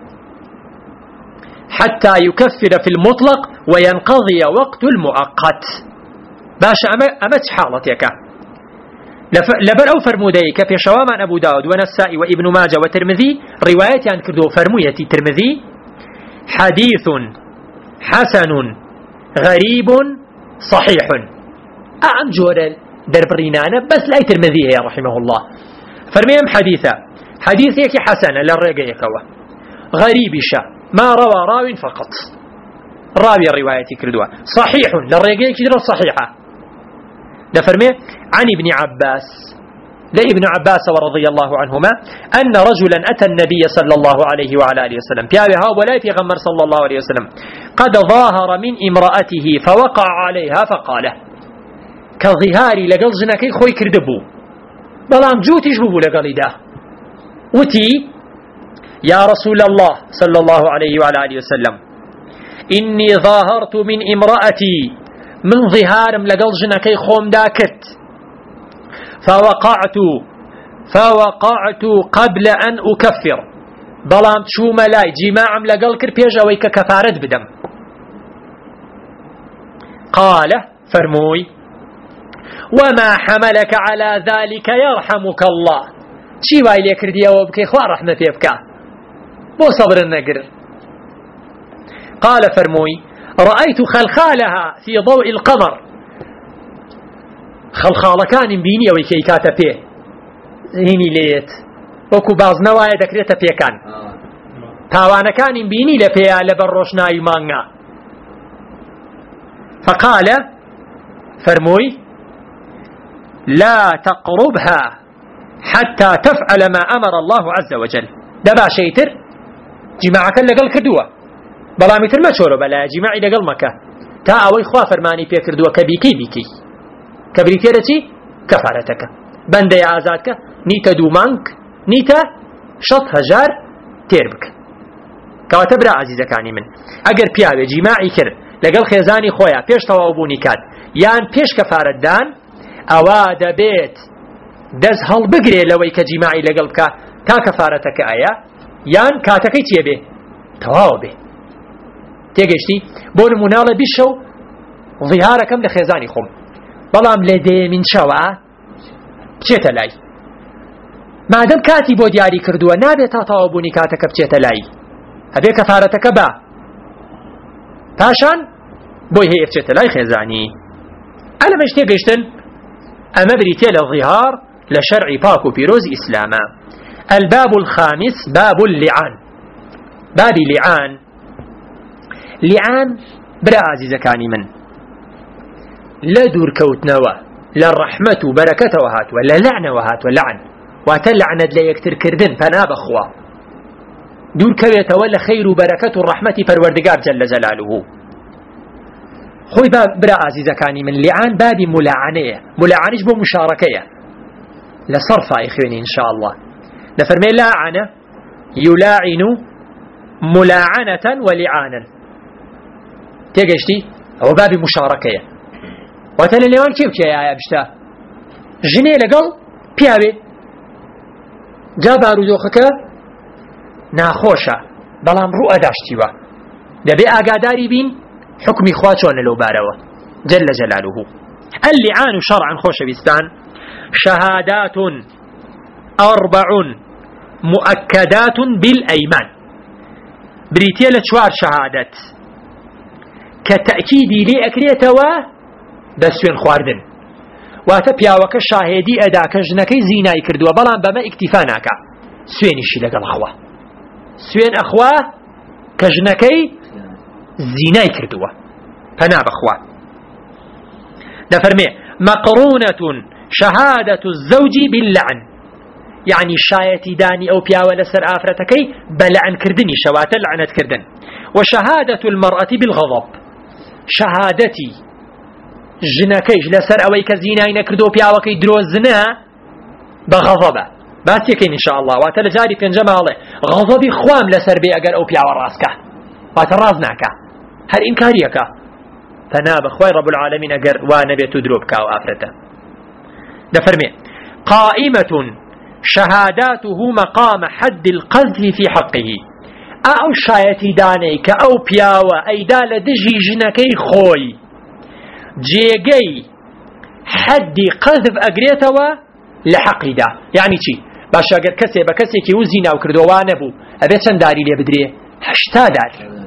حتى يكفر في المطلق وينقضي وقت المؤقت باشا أمت حالتك لبر أو فرموديك في شوامان أبو داود ونسائي وابن ماجه وترمذي رواية عن كردو فرمية ترمذي حديث حسن غريب صحيح أعم جورا دربرينانا بس لا ترمذيه رحمه الله فرميهم حديثك حسنة للرقيكوا غريب شا ما روى راو فقط راوي الرواية كردوا صحيح للرقيك كدرا صحيحة نفرميه عن ابن عباس لابن عباس ورضي الله عنهما أن رجلا أتى النبي صلى الله عليه وعلى آله وسلم بيابها ولا في غمر صلى الله عليه وسلم قد ظاهر من امرأته فوقع عليها فقال كظهاري لقل جنكي خوي كردبو بلام جوتيش ببو لقل ده وتي يا رسول الله صلى الله عليه وعلى آله وسلم إني ظاهرت من امرأتي من ظهار لقل جنكي خوم داكت فوقعت قبل أن أكفر بلام شو ملاي جماعم لقل كربيج أويك كفارت بدم قال فرموي وما حملك على ذلك يرحمك الله شي وايلي كردي أو بكي خواه رحمة يبكى مو صبر النقر قال فرموي رأيت خلخالها في ضوء القمر خلخال كان بيني ويكي كاتبه هيني ليت وكو باز نوايا دكريتا بيه كان تاوانا كان بيني لبيا لبروشناي مانغا فقال فرموي لا تقربها حتى تفعل ما أمر الله عز وجل دبا شيتر جماعك لقل كردوه بلا مثل ما شورو بلا جماعي لقل مكة تا اوي خوا فرماني بيه كردوه كبيكي كبريتيرتي كفارتك بندي آزادك نيتا دومانك نيتا شط هجار تيربك كواتبرا عزيزة كاني من اگر پیاوه جماعي كر لقل خيزاني خويا پیش توابوني كاد يان پیش كفارت دان اوا دبيت دز هل بقري لوي كجماعي لقل بكا تا كفارتك ايا يان كاتكي تيبه توابه تيجشتي بون منالة بشو ظهاركم لخيزاني خم بلام لدي من شوا بچێتە لای مادەم کاتی بۆ دیاری کردووە نابێت تا تەواوبوونی کاتەکە بچێتە لای هەبێ کەفارەتەکە بە پاشان بۆی هەیە بچێتە لای خێزانی ئەلەمەش تێگەیشتن ئەمە بریتێ لە ظیهار لە شەرعی پاک و پیرۆز ئیسلامە الباب الخامس باب اللعان بابی لعان برا عزیزەکانی من لا دور كوتنوا لا الرحمة وبركة وهات ولا لعنة وهات ولعن وتلعنة لا يكتر كردن فناب أخوة دور كويت ولا خير وبركة الرحمة فالوردقار جل جلاله خوي باب برا عزيزة كاني من لعان باب ملاعنة بو مشاركية لصرفة إخواني إن شاء الله نفرمي لاعنة يلاعن ملاعنة ولعانا تيجشتي هو باب مشاركية واتل لێوان کێ يا بشتا ژنێ لەگەڵ پیاوێ جا بارودۆخەکە ناخۆشە بەڵام ڕوو ئەداشتیوە دەبێ ئاگاداری بین حکمی خوا چۆنە لەو بارەوە جل جلاله اللعان شرعا خۆشەویستان شهادات 4 مؤكدات بالأيمان بريتيا لچوار شهادت كتأكيدي لي أكريتوا دەسوێن خواردن واتە پیاوەکە شاهێدی ئەدا کە ژنەکەی زینای کردووە بەڵام بەمە ئیکتیفا ناکە سوێنیشی لەگەڵ ئەخوا سوێن ئەخوا کە ژنەکەی زینای کردووە پەنا بەخوا دەفەرمێ مەقڕونەة شهادة الزوج باللعن يعني شایەتی دانی ئەو پیاوە لەسەر ئافرەتەکەی بەلعن کردنی شەواتە لعنەت کردن وشهادة المرأة بالغضب شهادەتی ژنەکەیش لەسەر ئەوەی کە زینای نەکردو پیاوەکەی درۆزنە بە غەضەبە باسیەکەین ئینشاء الله واتە لە جاری پێنجەم هەڵێ غەضەبی خوام لەسەر بێ ئەگەر ئەو پیاوە ڕاستکە واتە ڕاز ناکە هەر ئینکاریەکە فەنا بەخوای رب العالمین ئەگەر وا نەبێت و درۆ بکا و ئافرەتە دەفەرمێ قائمة شهاداته مقام حد القذف في حقه ئەو شایەتی دانەی کە ئەو پیاوە ئەیدا لە دژی ژنەکەی خۆی جێگەی حەدی قەذف ئەگرێتەوە لە حەقیدا یعنی چی باش ئەگەر کەسێ بە کەسێکی و زینا و کردووە نەبوو ئەبێت چەند داری لێ بدرێ 80 دار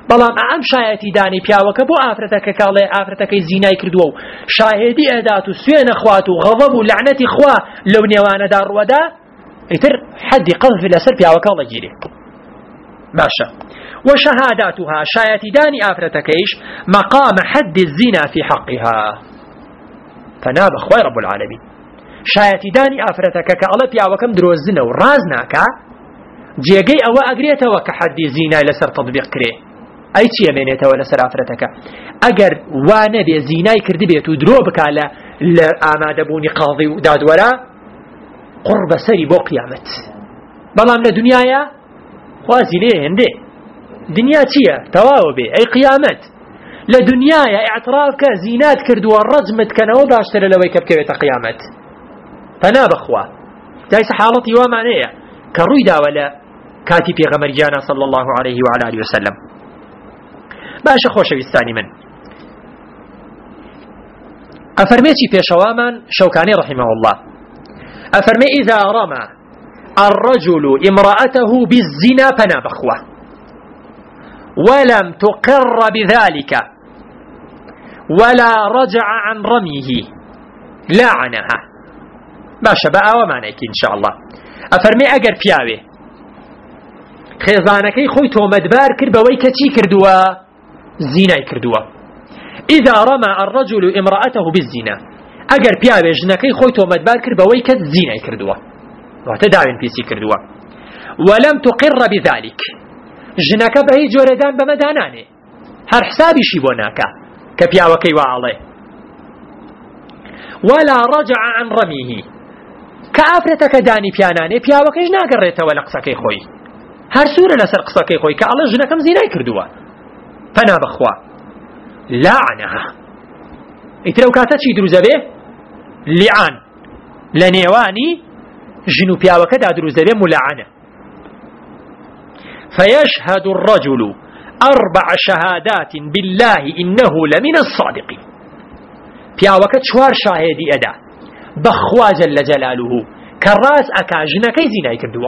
بەڵام ئەم شایەتی دانی پیاوەکە بۆ ئافرەتەکە کاڵێ ئافرەتەکەی زینای کردووە و شاهێدی ئەدات و سوێنە خوات و غەضەب و لعنەتی خوا لەو نێوانەدا ڕوەدا ئیتر حەدی قەذف لەسەر پیاوەکە وەڵەگیرێ. باشە. وشهاداتها شایەتی دانی ئافرەتەکەیش مقام حد الزنا في حقها. فنا بەخوای رب العالمین شایەتی دانی ئافرەتەکە کە ئەڵە پیاوەکەم درۆزنە و ڕاز ناکا جێگەی ئەوە ئەگرێتەوە کە حەدی زینای لەسەر تەطبیق کرێ. ئەی چیە مێنێتەوە لەسەر ئافرەتەکە؟ ئەگەر وانە بێ زینای کردی بێت و درۆ بکا لە ئامادەبوونی قاضی و دادوەرە قڕ بەسەری بۆ قیامەت. بەڵام لە دنیاە خوازی لێ هێندێ دنیا چییە؟ تەواوە بێ ئەی قیامەت. لە دنیاە ئاعتراف کە زینات کردووە ڕەجمت کەنەوە باشترە لەوەی کە بکەوێتە قیامەت. فەنا بەخوا جایسە حاڵەتی وامانەیە کە ڕووی داوە لە کاتی پێغەمبەریانە صلی الله عليه وعلى آله وسلم. باشە خۆشەویستانی من ئەفەرمێکی پێشەوامان شەوکانی رحمه الله ئەفەرمێ إذا رمى الرجل امرأته بالزنا فنا بخوة ولم تقر بذلك ولا رجع عن رميه لعنها. باشە بە ئاوامانێکی إن شاء الله ئەفەرمێ ئەگەر پیاوێ خێزانەکەی خۆی تۆمەتبار کرد بەوەی کە چی کردووە؟ زینای کردووە. إذا رمى الرجل امرأته بالزنا ئەگەر پیاوێ ژنەکەی خۆی تۆمەتبار کرد بەوەی کە زینای کردووە واتە داوێن پێسی کردووە ولم تقر بذلك ژنەکە بە هیچ جۆرەدان بەمەدانانێ هەر حسابیشی بۆ ناکە کە پیاوەکەی واڵێ ولا رجع عن رميه کە ئافرەتەکە دانی پیانانێ پیاوەکەیش ناگەڕێتەوە لە قسەکەی خۆی هەر سوورە لەسەر قسەکەی خۆی کە ئەڵێ ژنەکەم زینای کردووە فەنا بەخوا لعنها. ئیتر ئەو کاتە چی دروزە بێ؟ لیعان لە نێوانی ژن و پیاوەکەدا دروزە بێ مولعنە. فيشهد الرجل 4 شهادات بالله إنه لمن الصادقين. پیاوەکە 4 شاهێدی ئەدا بەخوا جل جلاله کە ڕاست ئەکا ژنەکەی زینای کردووە.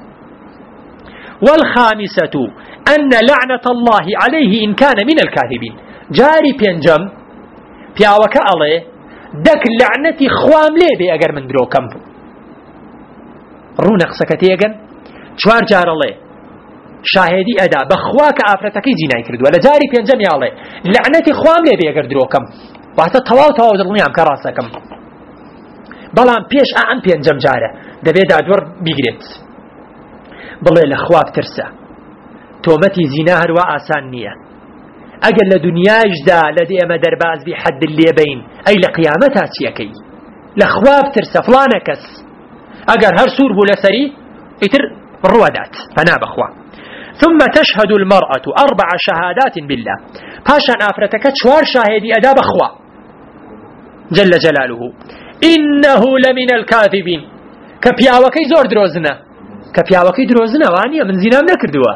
والخامسة أن لعنة الله عليه إن كان من الكاذبين. جاري پێنجەم پیاوەکە ئەڵێ دەک لعنەتی خوام لێ بێ ئەگەر من درۆکەم. ڕوونە قسەکە تێگەن 4 جارەڵێ شاهێدی ئەدا بەخوا کە ئافرەتەکەی زینای کردووە لە جاری پێنجەم یاڵێ لعنەتی خوام لێ بێ ئەگەر درۆکەم واتە تەواو دڵنیام کە ڕاستەکەم. بەڵام پێش ئەم پێنجەم جارە دەبێت دادوەر بیگرێت بڵێ لە خوا بترسە تۆمەتی زینا هەروە ئاسان نییە. ئەگەر لە دنیاشدا لە ئێمە دەرباز بی حەد لێبین ئەی لە قیامەتا چیەکەی؟ لە خوا بترسە فڵانە کەس ئەگەر هەر سوور بوو لەسەری ئیتر ڕوەدات فەنا بەخوا. ثم تشهد المرأة 4 شهادات بالله پاشان ئافرەتەکە 4 شاهێدی ئەدا بەخوا جل جلاله إنه لمن الكاذبين کە پیاوەکەی زۆر درۆزنە کە پیاوەکەی درۆزنە وانیە من زینام نەکردووە.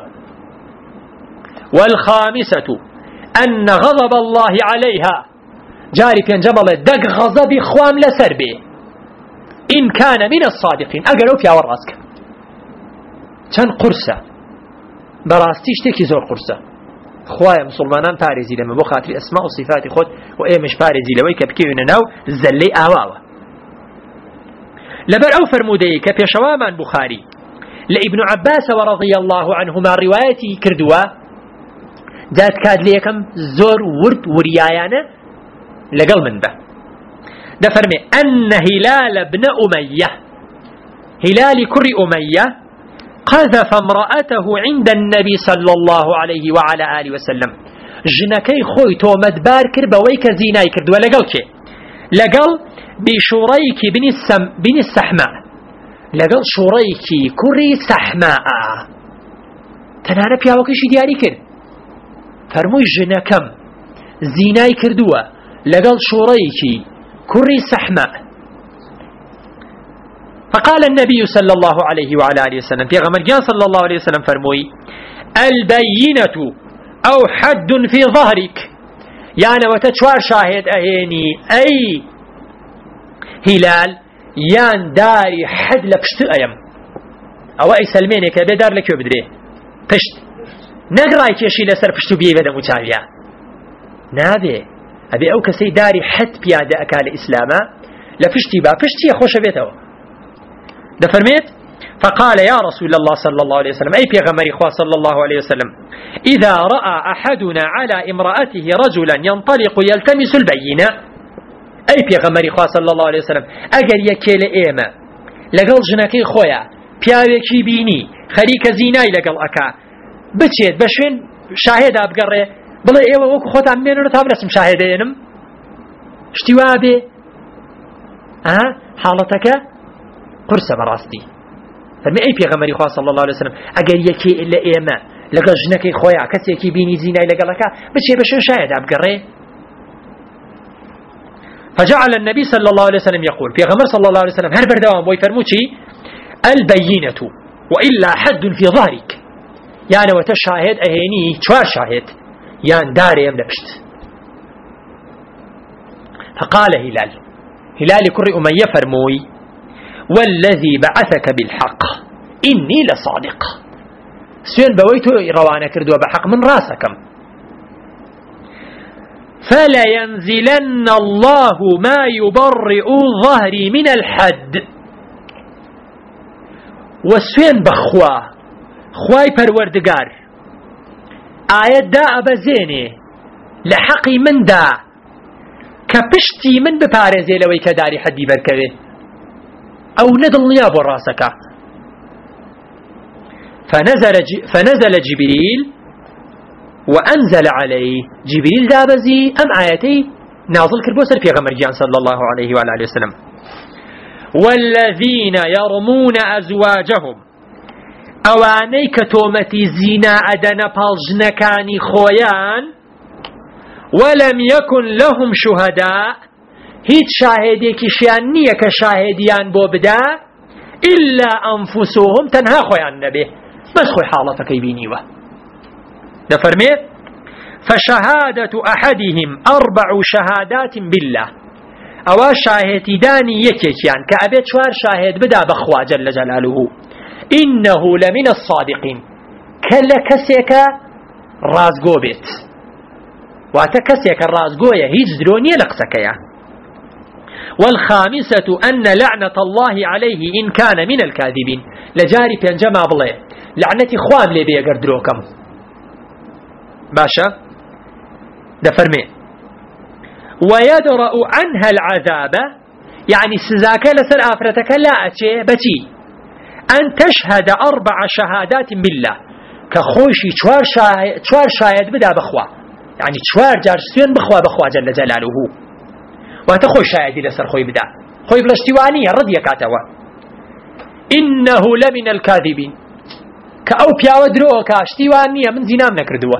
والخامسة أن غضب الله عليها جاري پێنجەم بڵێ دەک غەزەبی خوام لەسەر بێ إن كان من الصادقين ئەگەر ئەو پیاوە ڕاستکە. چەند قورسە بەڕاستی شتێکی زۆر قورسە. خوایە مسلمانان پارێزی لەمە بۆ خاتری ئەسما و صفاتی خۆت و ئێمەش پارێزی لەوەی کە بکەوێنە ناو زەلەی ئاواوە. لەبەر ئەو فەرمودەیە کە پێشەوامان بوخاری لە ئیبن عەباسەوە رضی الله عنهما ڕیوایەتی کردووە جات کات لە یەکەم زۆر ورد وریایانە لەگەڵ من بە دەفەرمێ أن هلال بن أمية هلالی کوڕی أمية قذف امرأته عند النبي صلى الله عليه وعلى آله وسلم ژنەکەی خۆی تۆمەتبار کرد بەوەی کە زینای کردووە لەگەڵ کێ؟ لەگەڵ بشوڕەیکی بنی سەحما لەگەڵ شوڕەیکی کوڕی سەحما تەنانە پیاوەکەشی دیاری کرد فەرمووی ژنەکەم زینای کردووە لەگەڵ شوڕەیکی کوڕی سەحما. فقال النبي صلى الله عليه وعلى آله وسلم پیغمبر صلى الله عليه وسلم فرموي البينة أو حد في ظهرك يعني وتشوار شاهد أهيني أي هلال يان داري حد لبشت أيام أو أي سلمينك بدار لك يبدري پشت نەگڕای کێشی لەسەر پشت و بیەی بە دەم و چاویە نابێ ئەبێ ئەو کەسەی داری حەد پیادە ئەکا لە ئیسلامە لە پشتی با پشتیە خۆشە بێتەوە دەفەرمێت فقال يا رسول الله صلى الله عليه وسلم أي پیغمبر خوا صلى الله عليه وسلم إذا رأى أحدنا على امرأته رجلا ينطلق يلتمس البينة أي پیغمبر خوا صلى الله عليه وسلم أجر يكيل إيما لقل جنكي خويا پیاوێکی بینی خەریکە زینای لەگەڵ ئەکا بچێت بە شوێن شاهێدا بگەڕێ بڵێ ئێوە وەکو خۆتان بمێنەوە تا بلەسم شاهێدەێنم شتی وا بێ حاڵەتەکە قورسە بەڕاستی فەرمی ئەی پێغەمبەری خوا صلی الله عليه وسلم ئەگەر یەکێ لە ئێمە لەگەڵ ژنەکەی خۆیان کەسێکی بینی زینای لەگەڵەکە بچێ بە شوێن شاهێدا بگەڕێ فجعل النبي صلى الله عليه وسلم يقول پیغمبر صلى الله عليه وسلم هر بردوام بۆی فەرمووچی البينة وإلا حد في ظهرك يعني وتشاهد أهيني شوار شاهد يعني داري أم لبشت فقال هلال كري أمية فرموي والذي بعثك بالحق إني لصادق سين بويتو روانا كردوا بحق من راسكم فلا ينزلن الله ما يبرئ ظهري من الحد وسوين بخوا خواي پروردگار آيات دا أبزيني لحقي من دا كپشتي من بپارزي لوي كداري حدي بركوه أو ندل نياب راسك فنزل جبريل وأنزل عليه جبريل دابزي أم آياتي نازل كربوسر في غمرجان صلى الله عليه وعلى آله وسلم والذين يرمون أزواجهم أواني كتومتي زنا أدنا بالجنكاني خويان ولم يكن لهم شهداء هيت شاهدي كشيانية كشاهديان بوبدا إلا أنفسهم تنها خويان نبي بس خوي حالتك يبينيوه نفرمي فشهادة أحدهم 4 شهادات بالله أو شاهدي داني يكيكيان كأبيت شوار شاهد بدا بخوا جل جلاله إنه لمن الصادقين كلا كسيك رازقو بيت واتا كسيك الرازقو يهيج دروني لقسكيا والخامسة أن لعنة الله عليه إن كان من الكاذبين لجاري في انجمع بلي لعنتي خوام لي بيقر دروكم باشا دفرمي ويدرأ عنها العذاب يعني سزاك لسر آفرتك لا أتي بتي أن تشهد 4 شهادات بالله كخوشي شوار شاهد بدا بخوا يعني شوار جارسين بخوا جل جلاله وتخوي شاهدي لسر خوي بدا خوي بلاشتوانية رضي كاتوا إنه لمن الكاذبين كأو بياو درو كاشتوانية من زنام نكردوا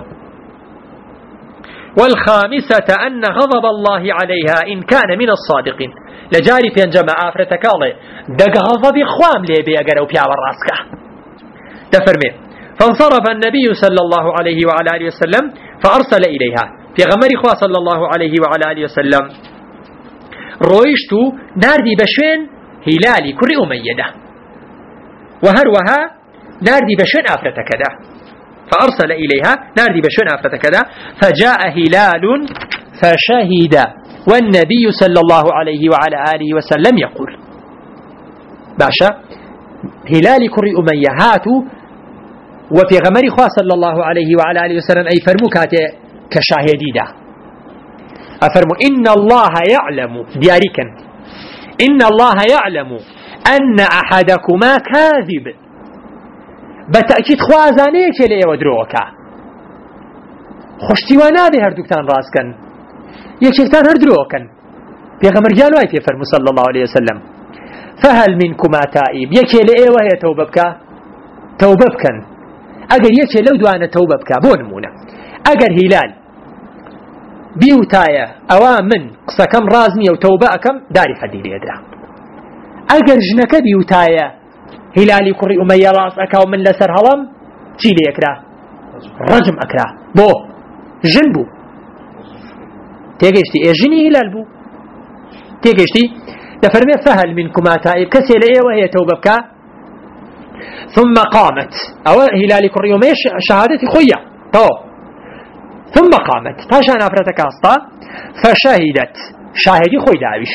والخامسة أن غضب الله عليها إن كان من الصادقين لجاري في انجمع آفرتك الله دق غضب خوام لي بيقر أو بياو الراسك تفرمي فانصرف النبي صلى الله عليه وعلى آله وسلم فأرسل إليها في غمر إخوة صلى الله عليه وعلى آله وسلم رويشتو ناردي بشين هلالي كري أميدة وهروها ناردي بشين آفرتك ده فأرسل إليها ناردي بشون آفرتك كذا فجاء هلال فشهد والنبي صلى الله عليه وعلى آله وسلم يقول باشا هلال كري أميهات وفي غمر خواه صلى الله عليه وعلى آله وسلم أي فرموكات كشاهدي ده أفرمو إن الله يعلم دياريكا إن الله يعلم أن أحدكما كاذب بتأكيد خوازانيك لي ودروكا خوشتيوانا دي هردوكتان راسكن يكشفتان هردروكن بيغمر جالو ايتي فرمو صلى الله عليه وسلم فهل منكما تائب يكي لي وهي توببكن اگر يكي لو دوانا توببكا بونمونا اگر هلال بيوتايا اوامن قصكم رازني وتوبأكم داري حديدي يدرا اگر جنك بيوتايا هلالي كري أمية راس أكا ومن لسر هلم تيلي أكرا رجم أكرا بو جنبو تيجيشتي جني هلال بو تيجيشتي دفرمي فهل منكما تائب كسي لئي وهي توببكا ثم قامت أو هلالي كري أمية شهادتي خويا ثم قامت پاشان ئافرەتەکە هەستا فشهدت شاهدی خۆی داویش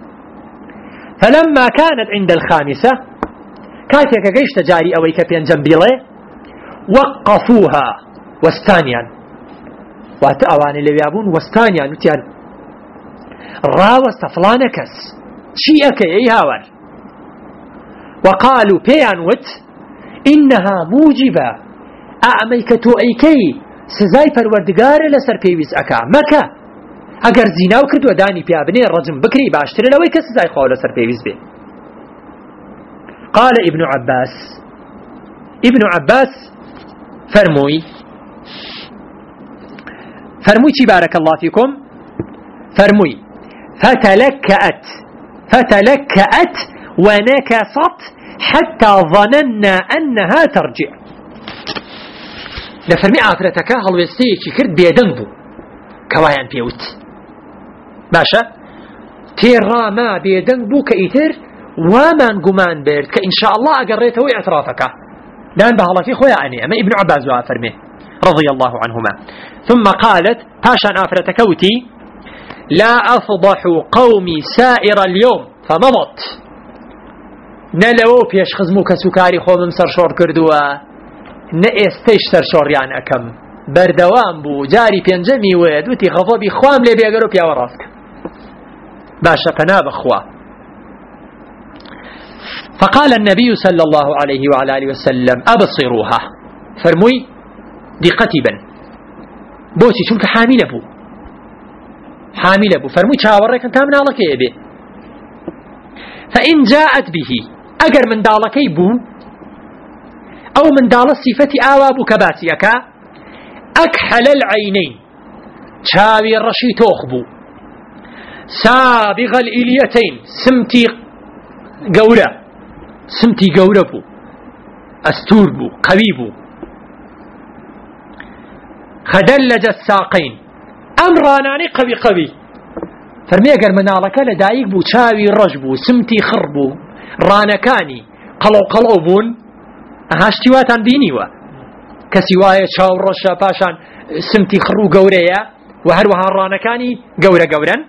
فلما كانت عند الخامسة كاتيك قيشت جاري أويك بينجم بيلي وقفوها وستانيان واتأواني اللي يابون وستانيان وتيان راوست فلانكس شيئك ايهاوان وقالوا بيانوت إنها موجبة أعميكتو أيكي سزاي پروردگار لسر پیویز اکا مکا اگر زیناو کرد و دانی پیابنی رجم بکری باشتر لوی که سزای خواه لسر پیویز بی. قال ابن عباس فرموي چی بارك الله فيكم فرموي فتلكأت ونكصت حتى ظننا أنها ترجع لفرمي ئافرەتەکە هەڵوێستەیەکی کرد بێدەنگ بوو کەوایان پێوت باشە تێڕاما بێدەنگ بوو کە ئیتر وامان گومان برد کە ئینشاء الله ئەگەڕێتەوەی ئەترافەکە لان بە هەڵەتی خۆیان ئەنێ ئەمە ابن عباس وها فەرمێ رضي الله عنهما ثم قالت پاشان ئافرەتەکە وتی لا أفضح قومي سائر اليوم فمضت نەلەوە پێش خزم و کەسوکاری خۆمم سەرشۆڕ کردووە نە ئێستەیش سەرشۆڕیان ئەکەم بەردەوام بوو جاری پێنجەمی وێت وتی غەضەبی خوام لێ بێگەر و پیاوە ڕاستکە باشە پەنا بەخوا فقال النبي صلى الله عليه وعلى آله وسلم أبصروها فرموي دقتي بن بوتي چونك حاملة بو فرموي چاوەڕێکن تا مناڵەکەیە بێ فإن جاءت به أجر من دالكي بو أو من دال الصفة آواب كباتيك أكحل العينين شاوي الرشي توخبو سابغ الإليتين سمتي قورة بو أستور بو قوي بو خدلج الساقين أمراناني قوي فرمي أجر منالك لدايق بو شاوي رجبو سمتي خربو رانكاني قلو بون هاشتیواتان بینیوە کەسی وایە چاو ڕەشە پاشان سمتی خڕ و گەورەیە و هەروەها ڕانەکانی گەورەن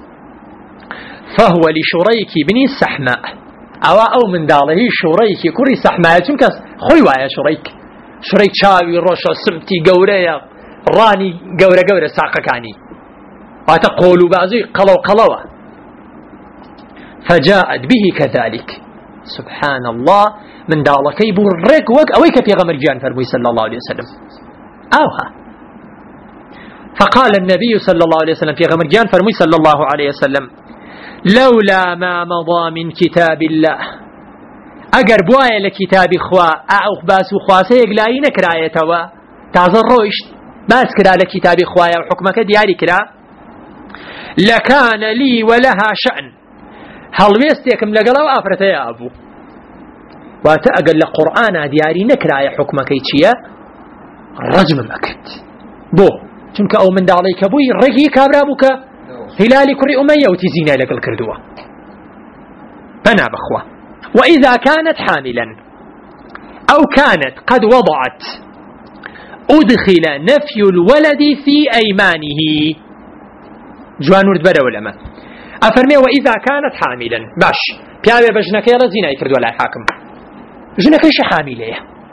فهو لشريك بن السحماء أو من داله شريك كوري سحماء چونکە خۆی وایە شريك چاوی ڕەشە سمتی گەورەیە ڕانی گەورە ساقەکانی واتە قۆل و بازوی قەڵەوە فجاءت به كذلك سبحان الله من داڵەکەی بوو ڕێک وەک ئەوەی کە پێغەمبەر گیان فەرمووی صلى الله عليه وسلم ئاوها فقال النبي صلى الله عليه وسلم پێغەمبەر گیان فەرمووی صلى الله عليه وسلم لولا ما مضى من كتاب الله ئەگەر بوایە لە کتابی خوا ئەو باس و خواسەیەک لایی نەکرایەتەوە تازە ڕۆیشت باس کرا لە کتابی خوایە و حکمەکە دیاری کرا لكان لي ولها شأن هەڵوێستێکم لەگەڵەوە ئافرەتەیە ئابوو واتە ئەگەر لە قورئانە دیاری نەکرایە حکمەکەی چییە ڕەجمم ئەکرد بۆ چونکە ئەو منداڵەی کە بووی ڕێگی کابرا بوو کە هیلالی کوڕی ئومەیە وتی زینای لەگەڵ کردووە بەنا بەخوا وإذا كانت حاملا أو كانت قد وضعت أدخل نفي الولد في أيمانه جوان ورد بدو لما أفرمي وإذا كانت حاملا باش بيابي بجنكي رزينا يكرد ولا حاكم جنكيش حاملة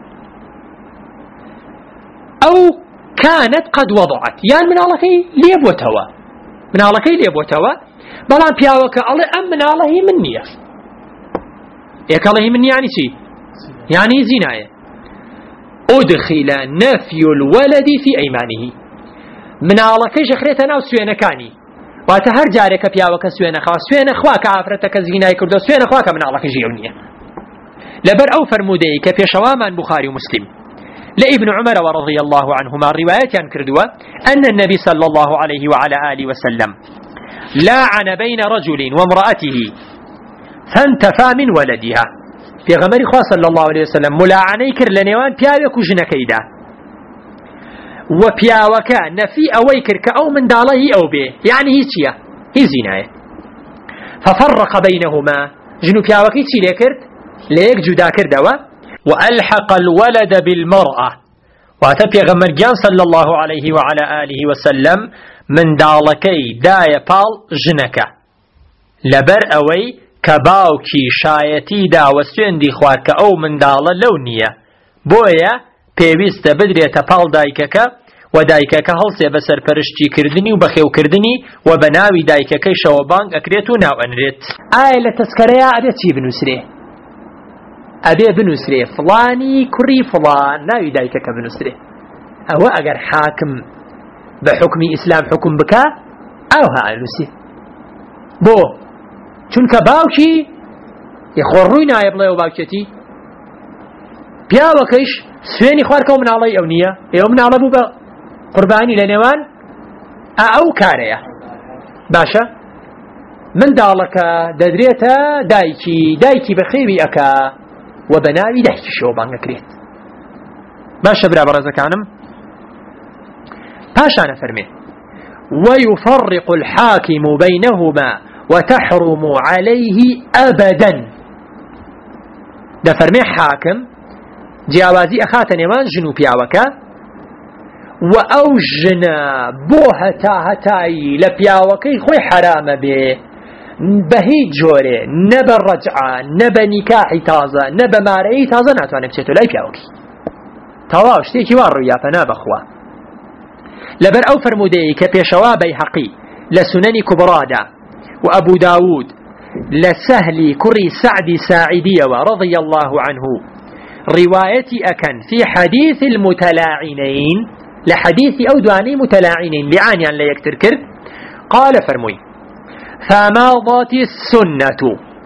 أو كانت قد وضعت يعني من الله ليبوتوا بلان بياوك الله أم من الله منية يك الله مني يعني شي يعني زناية أدخل نفي الولد في أيمانه من الله كيش خريتنا وسوينا كاني واتهر جارك بياوك سوينا خواك عفرتك زيناي كردو سوينا خواك من الله كجيونية لبر أو فرمودي كفي شواما بخاري ومسلم لابن عمر ورضي الله عنهما الروايات كردوا أن النبي صلى الله عليه وعلى آله وسلم لاعن بين رجل وامرأته فانتفى من ولدها في غمر خواه صلى الله عليه وسلم ملاعني كر لنيوان بياوك جنكيدا وبياوك نفي أويكر كأو من داله أو به يعني هي زناية ففرق بينهما جنو بياوك ليك جدا كردوا وألحق الولد بالمرأة واتە پێغەمبەرگیان صلى الله عليه وعلى آله وسلم منداڵەکەی دایە پاڵ ژنەکە لەبەر ئەوەی کە باوکی شایەتی داوە سوێندی خوارد کە ئەو منداڵە لەو نییە، بۆیە پێویستە بدرێتە پاڵ دایکەکە و دایکەکە هەڵسێ بە سەرپەرشتیکردنی و بەخێوکردنی و بە ناوی دایکەکەی شەوە بانگ ئەکرێت و ناو ئەنرێت. ئایا لە تەسکەرەیە ئەبێ چی بنووسرێ؟ ئەبێ بنووسرێ فڵانی کوڕی فڵان، ناوی دایکەکە بنووسرێ. ئەوە ئەگەر حاکم بە حکمی ئیسلام حکم بکە ئەوها ئەنووسێ. بۆ؟ چونکە باوکی یخۆڕووی نایە بڵێ و باوکێتی پیاوەکەیش سوێنی خوارکە و مناڵی ئەو نییە، ئێوە مناڵە بوو بە قوربانی لە نێوان ئەو کارەیە. باشە منداڵەکە دەدرێتە دایکی بەخێوی ئەکا و بە ناوی دایکی شەوە بانگەکرێت. باشە برا بەڕێزەکانم، پاشانە فەرمێ ويفرق الحاكم بينهما وتحرم عليه أبدا. دەفەرمێ حاکم جیاوازی ئەخاتە نێوان ژن و پیاوەکە و ئەو ژنە بۆ هەتایی لە پیاوەکەی خۆی حرامە بێ بە هیچ جۆرێ، نە بە ڕەجعە، نە بە نیکاحی تازە، نە بە مارەیەی تازە ناتوانێت بچێتە لای پیاوەکی. تەواو شتێکی وا ڕوویا پەنا بەخوا. لەبەر ئەو فرمودەیە کە پێشەوا بەیهەقی لە سونەنی کوبڕادا و ئەبوو داوود لە سەهلی کوڕی سعدی ساعیدیەوە رضي الله عنه روايتي أكن في حديث المتلاعنين لحديث أو دواني متلاعنين لعانيا لا يكتركر قال فرموي فماضت السنة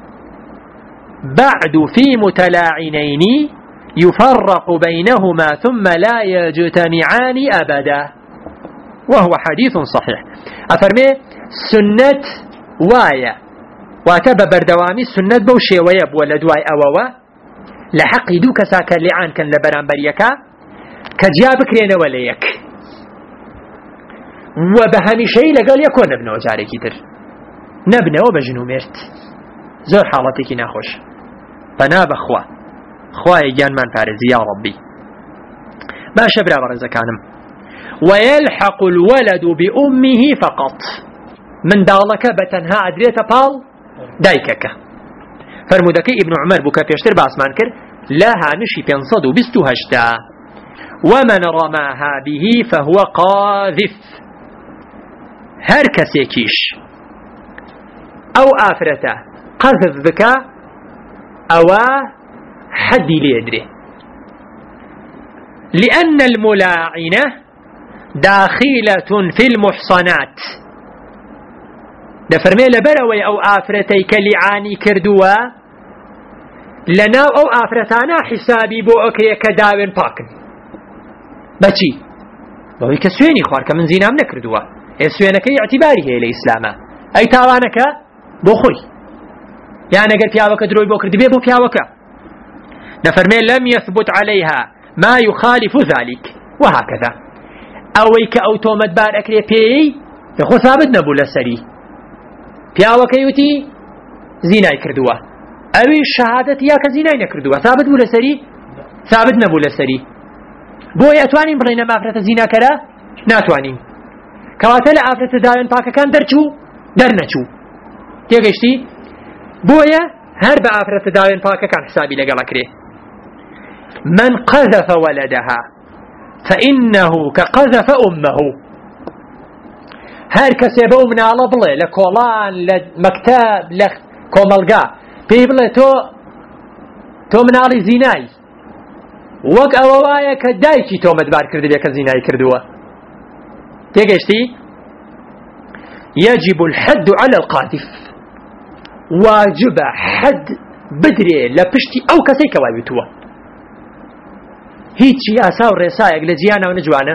بعد في متلاعنين يفرق بينهما ثم لا يجتمعان أبدا، وهو حديث صحيح. أفرمي سنة وايا واتب بردوامي سنة بوشي ويب ولدواي أووا لحق دو كساك لعان كان لبران بريكا كجابك لين وليك وبهمي شيء لقال يكون نبنو جاري كتر نبنو بجنو مرت زور حالتك ناخوش فناب أخوة خواهي جان من فارزي يا ربي ما شبرا برزكانم. ويلحق الولد بأمه فقط من دالك بتنها أدريت بال دايكك. فرمودك ابن عمر بك بيشتر باسمان كر لا هانشي بينصد بستو هشتا ومن رماها به فهو قاذف. هر كسيكيش أو آفرته قذف بك أو حد ليدري، لأن الملاعنة داخلة في المحصنات. دفرمي لبروي أو آفرتي كلعاني كردوا لنا أو آفرتانا حسابي بو أكري كداوين باكن بچي بوي كسويني خوارك من زينام نكردوا سوينك اعتباري هي الإسلام أي تاوانك بو خوي يعني قلت ياوك دروي بو كردبي بو بياوك. نفرمي لم يثبت عليها ما يخالف ذلك وهكذا أويك أو تومت بار أكري بي يخو ثابت نبو لسري بياوك يوتي زيناي كردوا أوي الشهادة ياك زيناي نكردوا ثابت بو لسري ثابت نبو لسري بو يأتوانين بلين ما أفرت زينا كرا ناتوانين كواتل أفرت داين باكا كان درچو درنچو تيغشتي بويا هرب أفرت داين باكا كان حسابي لقل أكري. من قذف ولدها فإنه كقذف أمه. هر كسي بو من على بلي لكولان لمكتاب لكوملقا بيبلي تو من علي زيناي وك أوايا كدايكي تو مدبار كردي بيك زيناي كردوا تيجيشتي. يجب الحد على القاذف، واجب حد بدري لبشتي أو كسي كوايبتوا هیچ یاسا و ڕێسایەک لە جیانە و نەجوانە،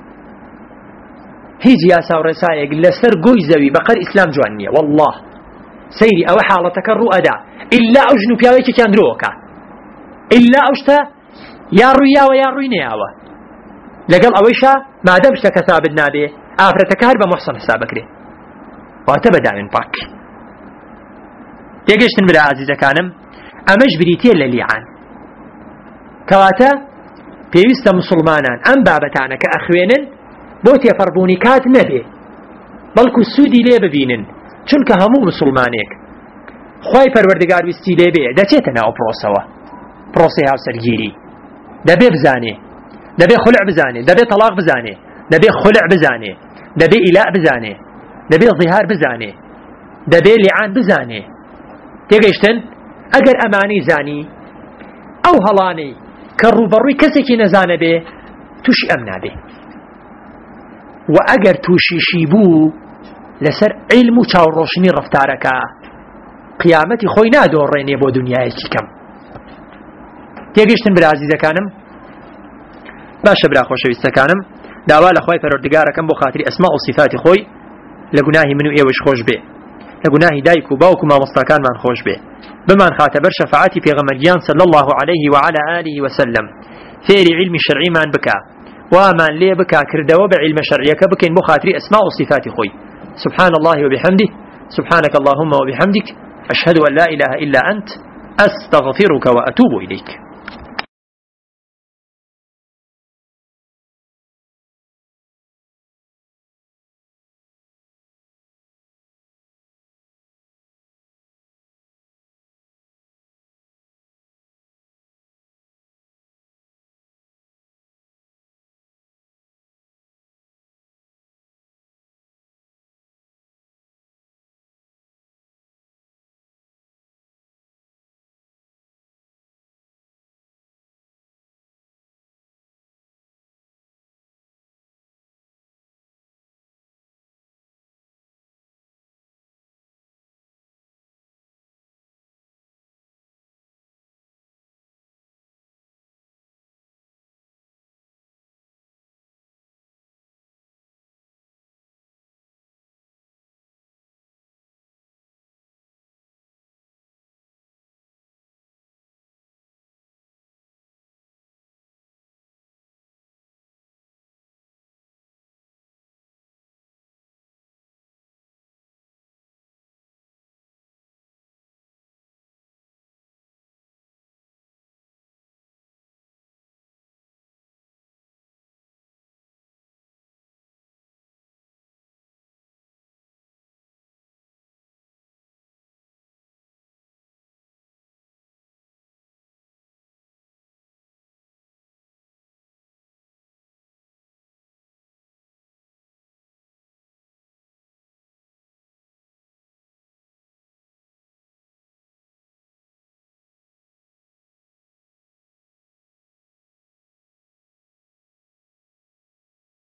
هیچ یاسا و ڕێسایەک لەسەر گۆی زەوی بەقەر ئیسلام جوان نییە. والله سەیری ئەوە حاڵەتەکە ڕوو ئەدا ئیلا ئەو ژن و پیاوێکێکیان درۆوەکە، ئیلا ئەو شتە یا ڕوویاوە یا ڕووی نەیاوە. لەگەڵ ئەوەیشە مادەم شتەکە ثابت نابێ ئافرەتەکە هەر بە موحسن حساب بکرێ واتە بەداوێن پاک. تێگەشتن برا عەزیزەکانم، ئەمەش بریتیە لە لیعان کەواتە پێویستە مسلمانان ئەم بابەتانە کە ئەخوێنن بۆ تێپەڕبوونی کات نەبێ، بەڵکو سوودی لێ ببینن، چونکە هەموو مسلمانێک خوای پەروەردگار ویستی لێبێ دەچێتە ناو پرۆسەوە، پرۆسەی هاوسەرگیری، دەبێ بزانێ، دەبێ خولع بزانێ، دەبێ تەلاق بزانێ، دەبێ خولع بزانێ، دەبێ ئیلاء بزانێ، دەبێ ظیهار بزانێ، دەبێ لیعان بزانێ. تێگەیشتن؟ ئەگەر ئەمانەی زانی ئەو هەڵانەی کە ڕوبەڕووی کەسێکی نەزانە بێ تووشی ئەم نابێ، و ئەگەر تووشیشی بوو لەسەر عیلم و چاوڕۆشنی ڕەفتارەکە قیامەتی خۆی نادۆڕێنێ بۆ دنیایەکی کەم. تێگەیشتن برازیزەکانم؟ باشە برا خۆشەویستەکانم، داوا لە خوای پەروەردگارەکەم بۆ خاتری ئەسما و صفاتی خۆی لە گوناهی من و ئێوەش خۆش بێ، لە گوناهی دایک و باوک و مامۆستاکانمان خۆش بێ، بمان خاتە بەر شەفاعەتی پێغەمبەریان صلی الله عليه وعلى آله وسلم، فێری علمی شەرعیمان بکە، وامان لێ بکە کردەوە بە علمە شەرعیەکە بکەین بۆ خاتری ئەسما و صفاتی خۆی. سبحان الله وبحمده، سبحانك اللهم وبحمدك، أشهد أن لا إله إلا أنت، أستغفرك وأتوب إليك.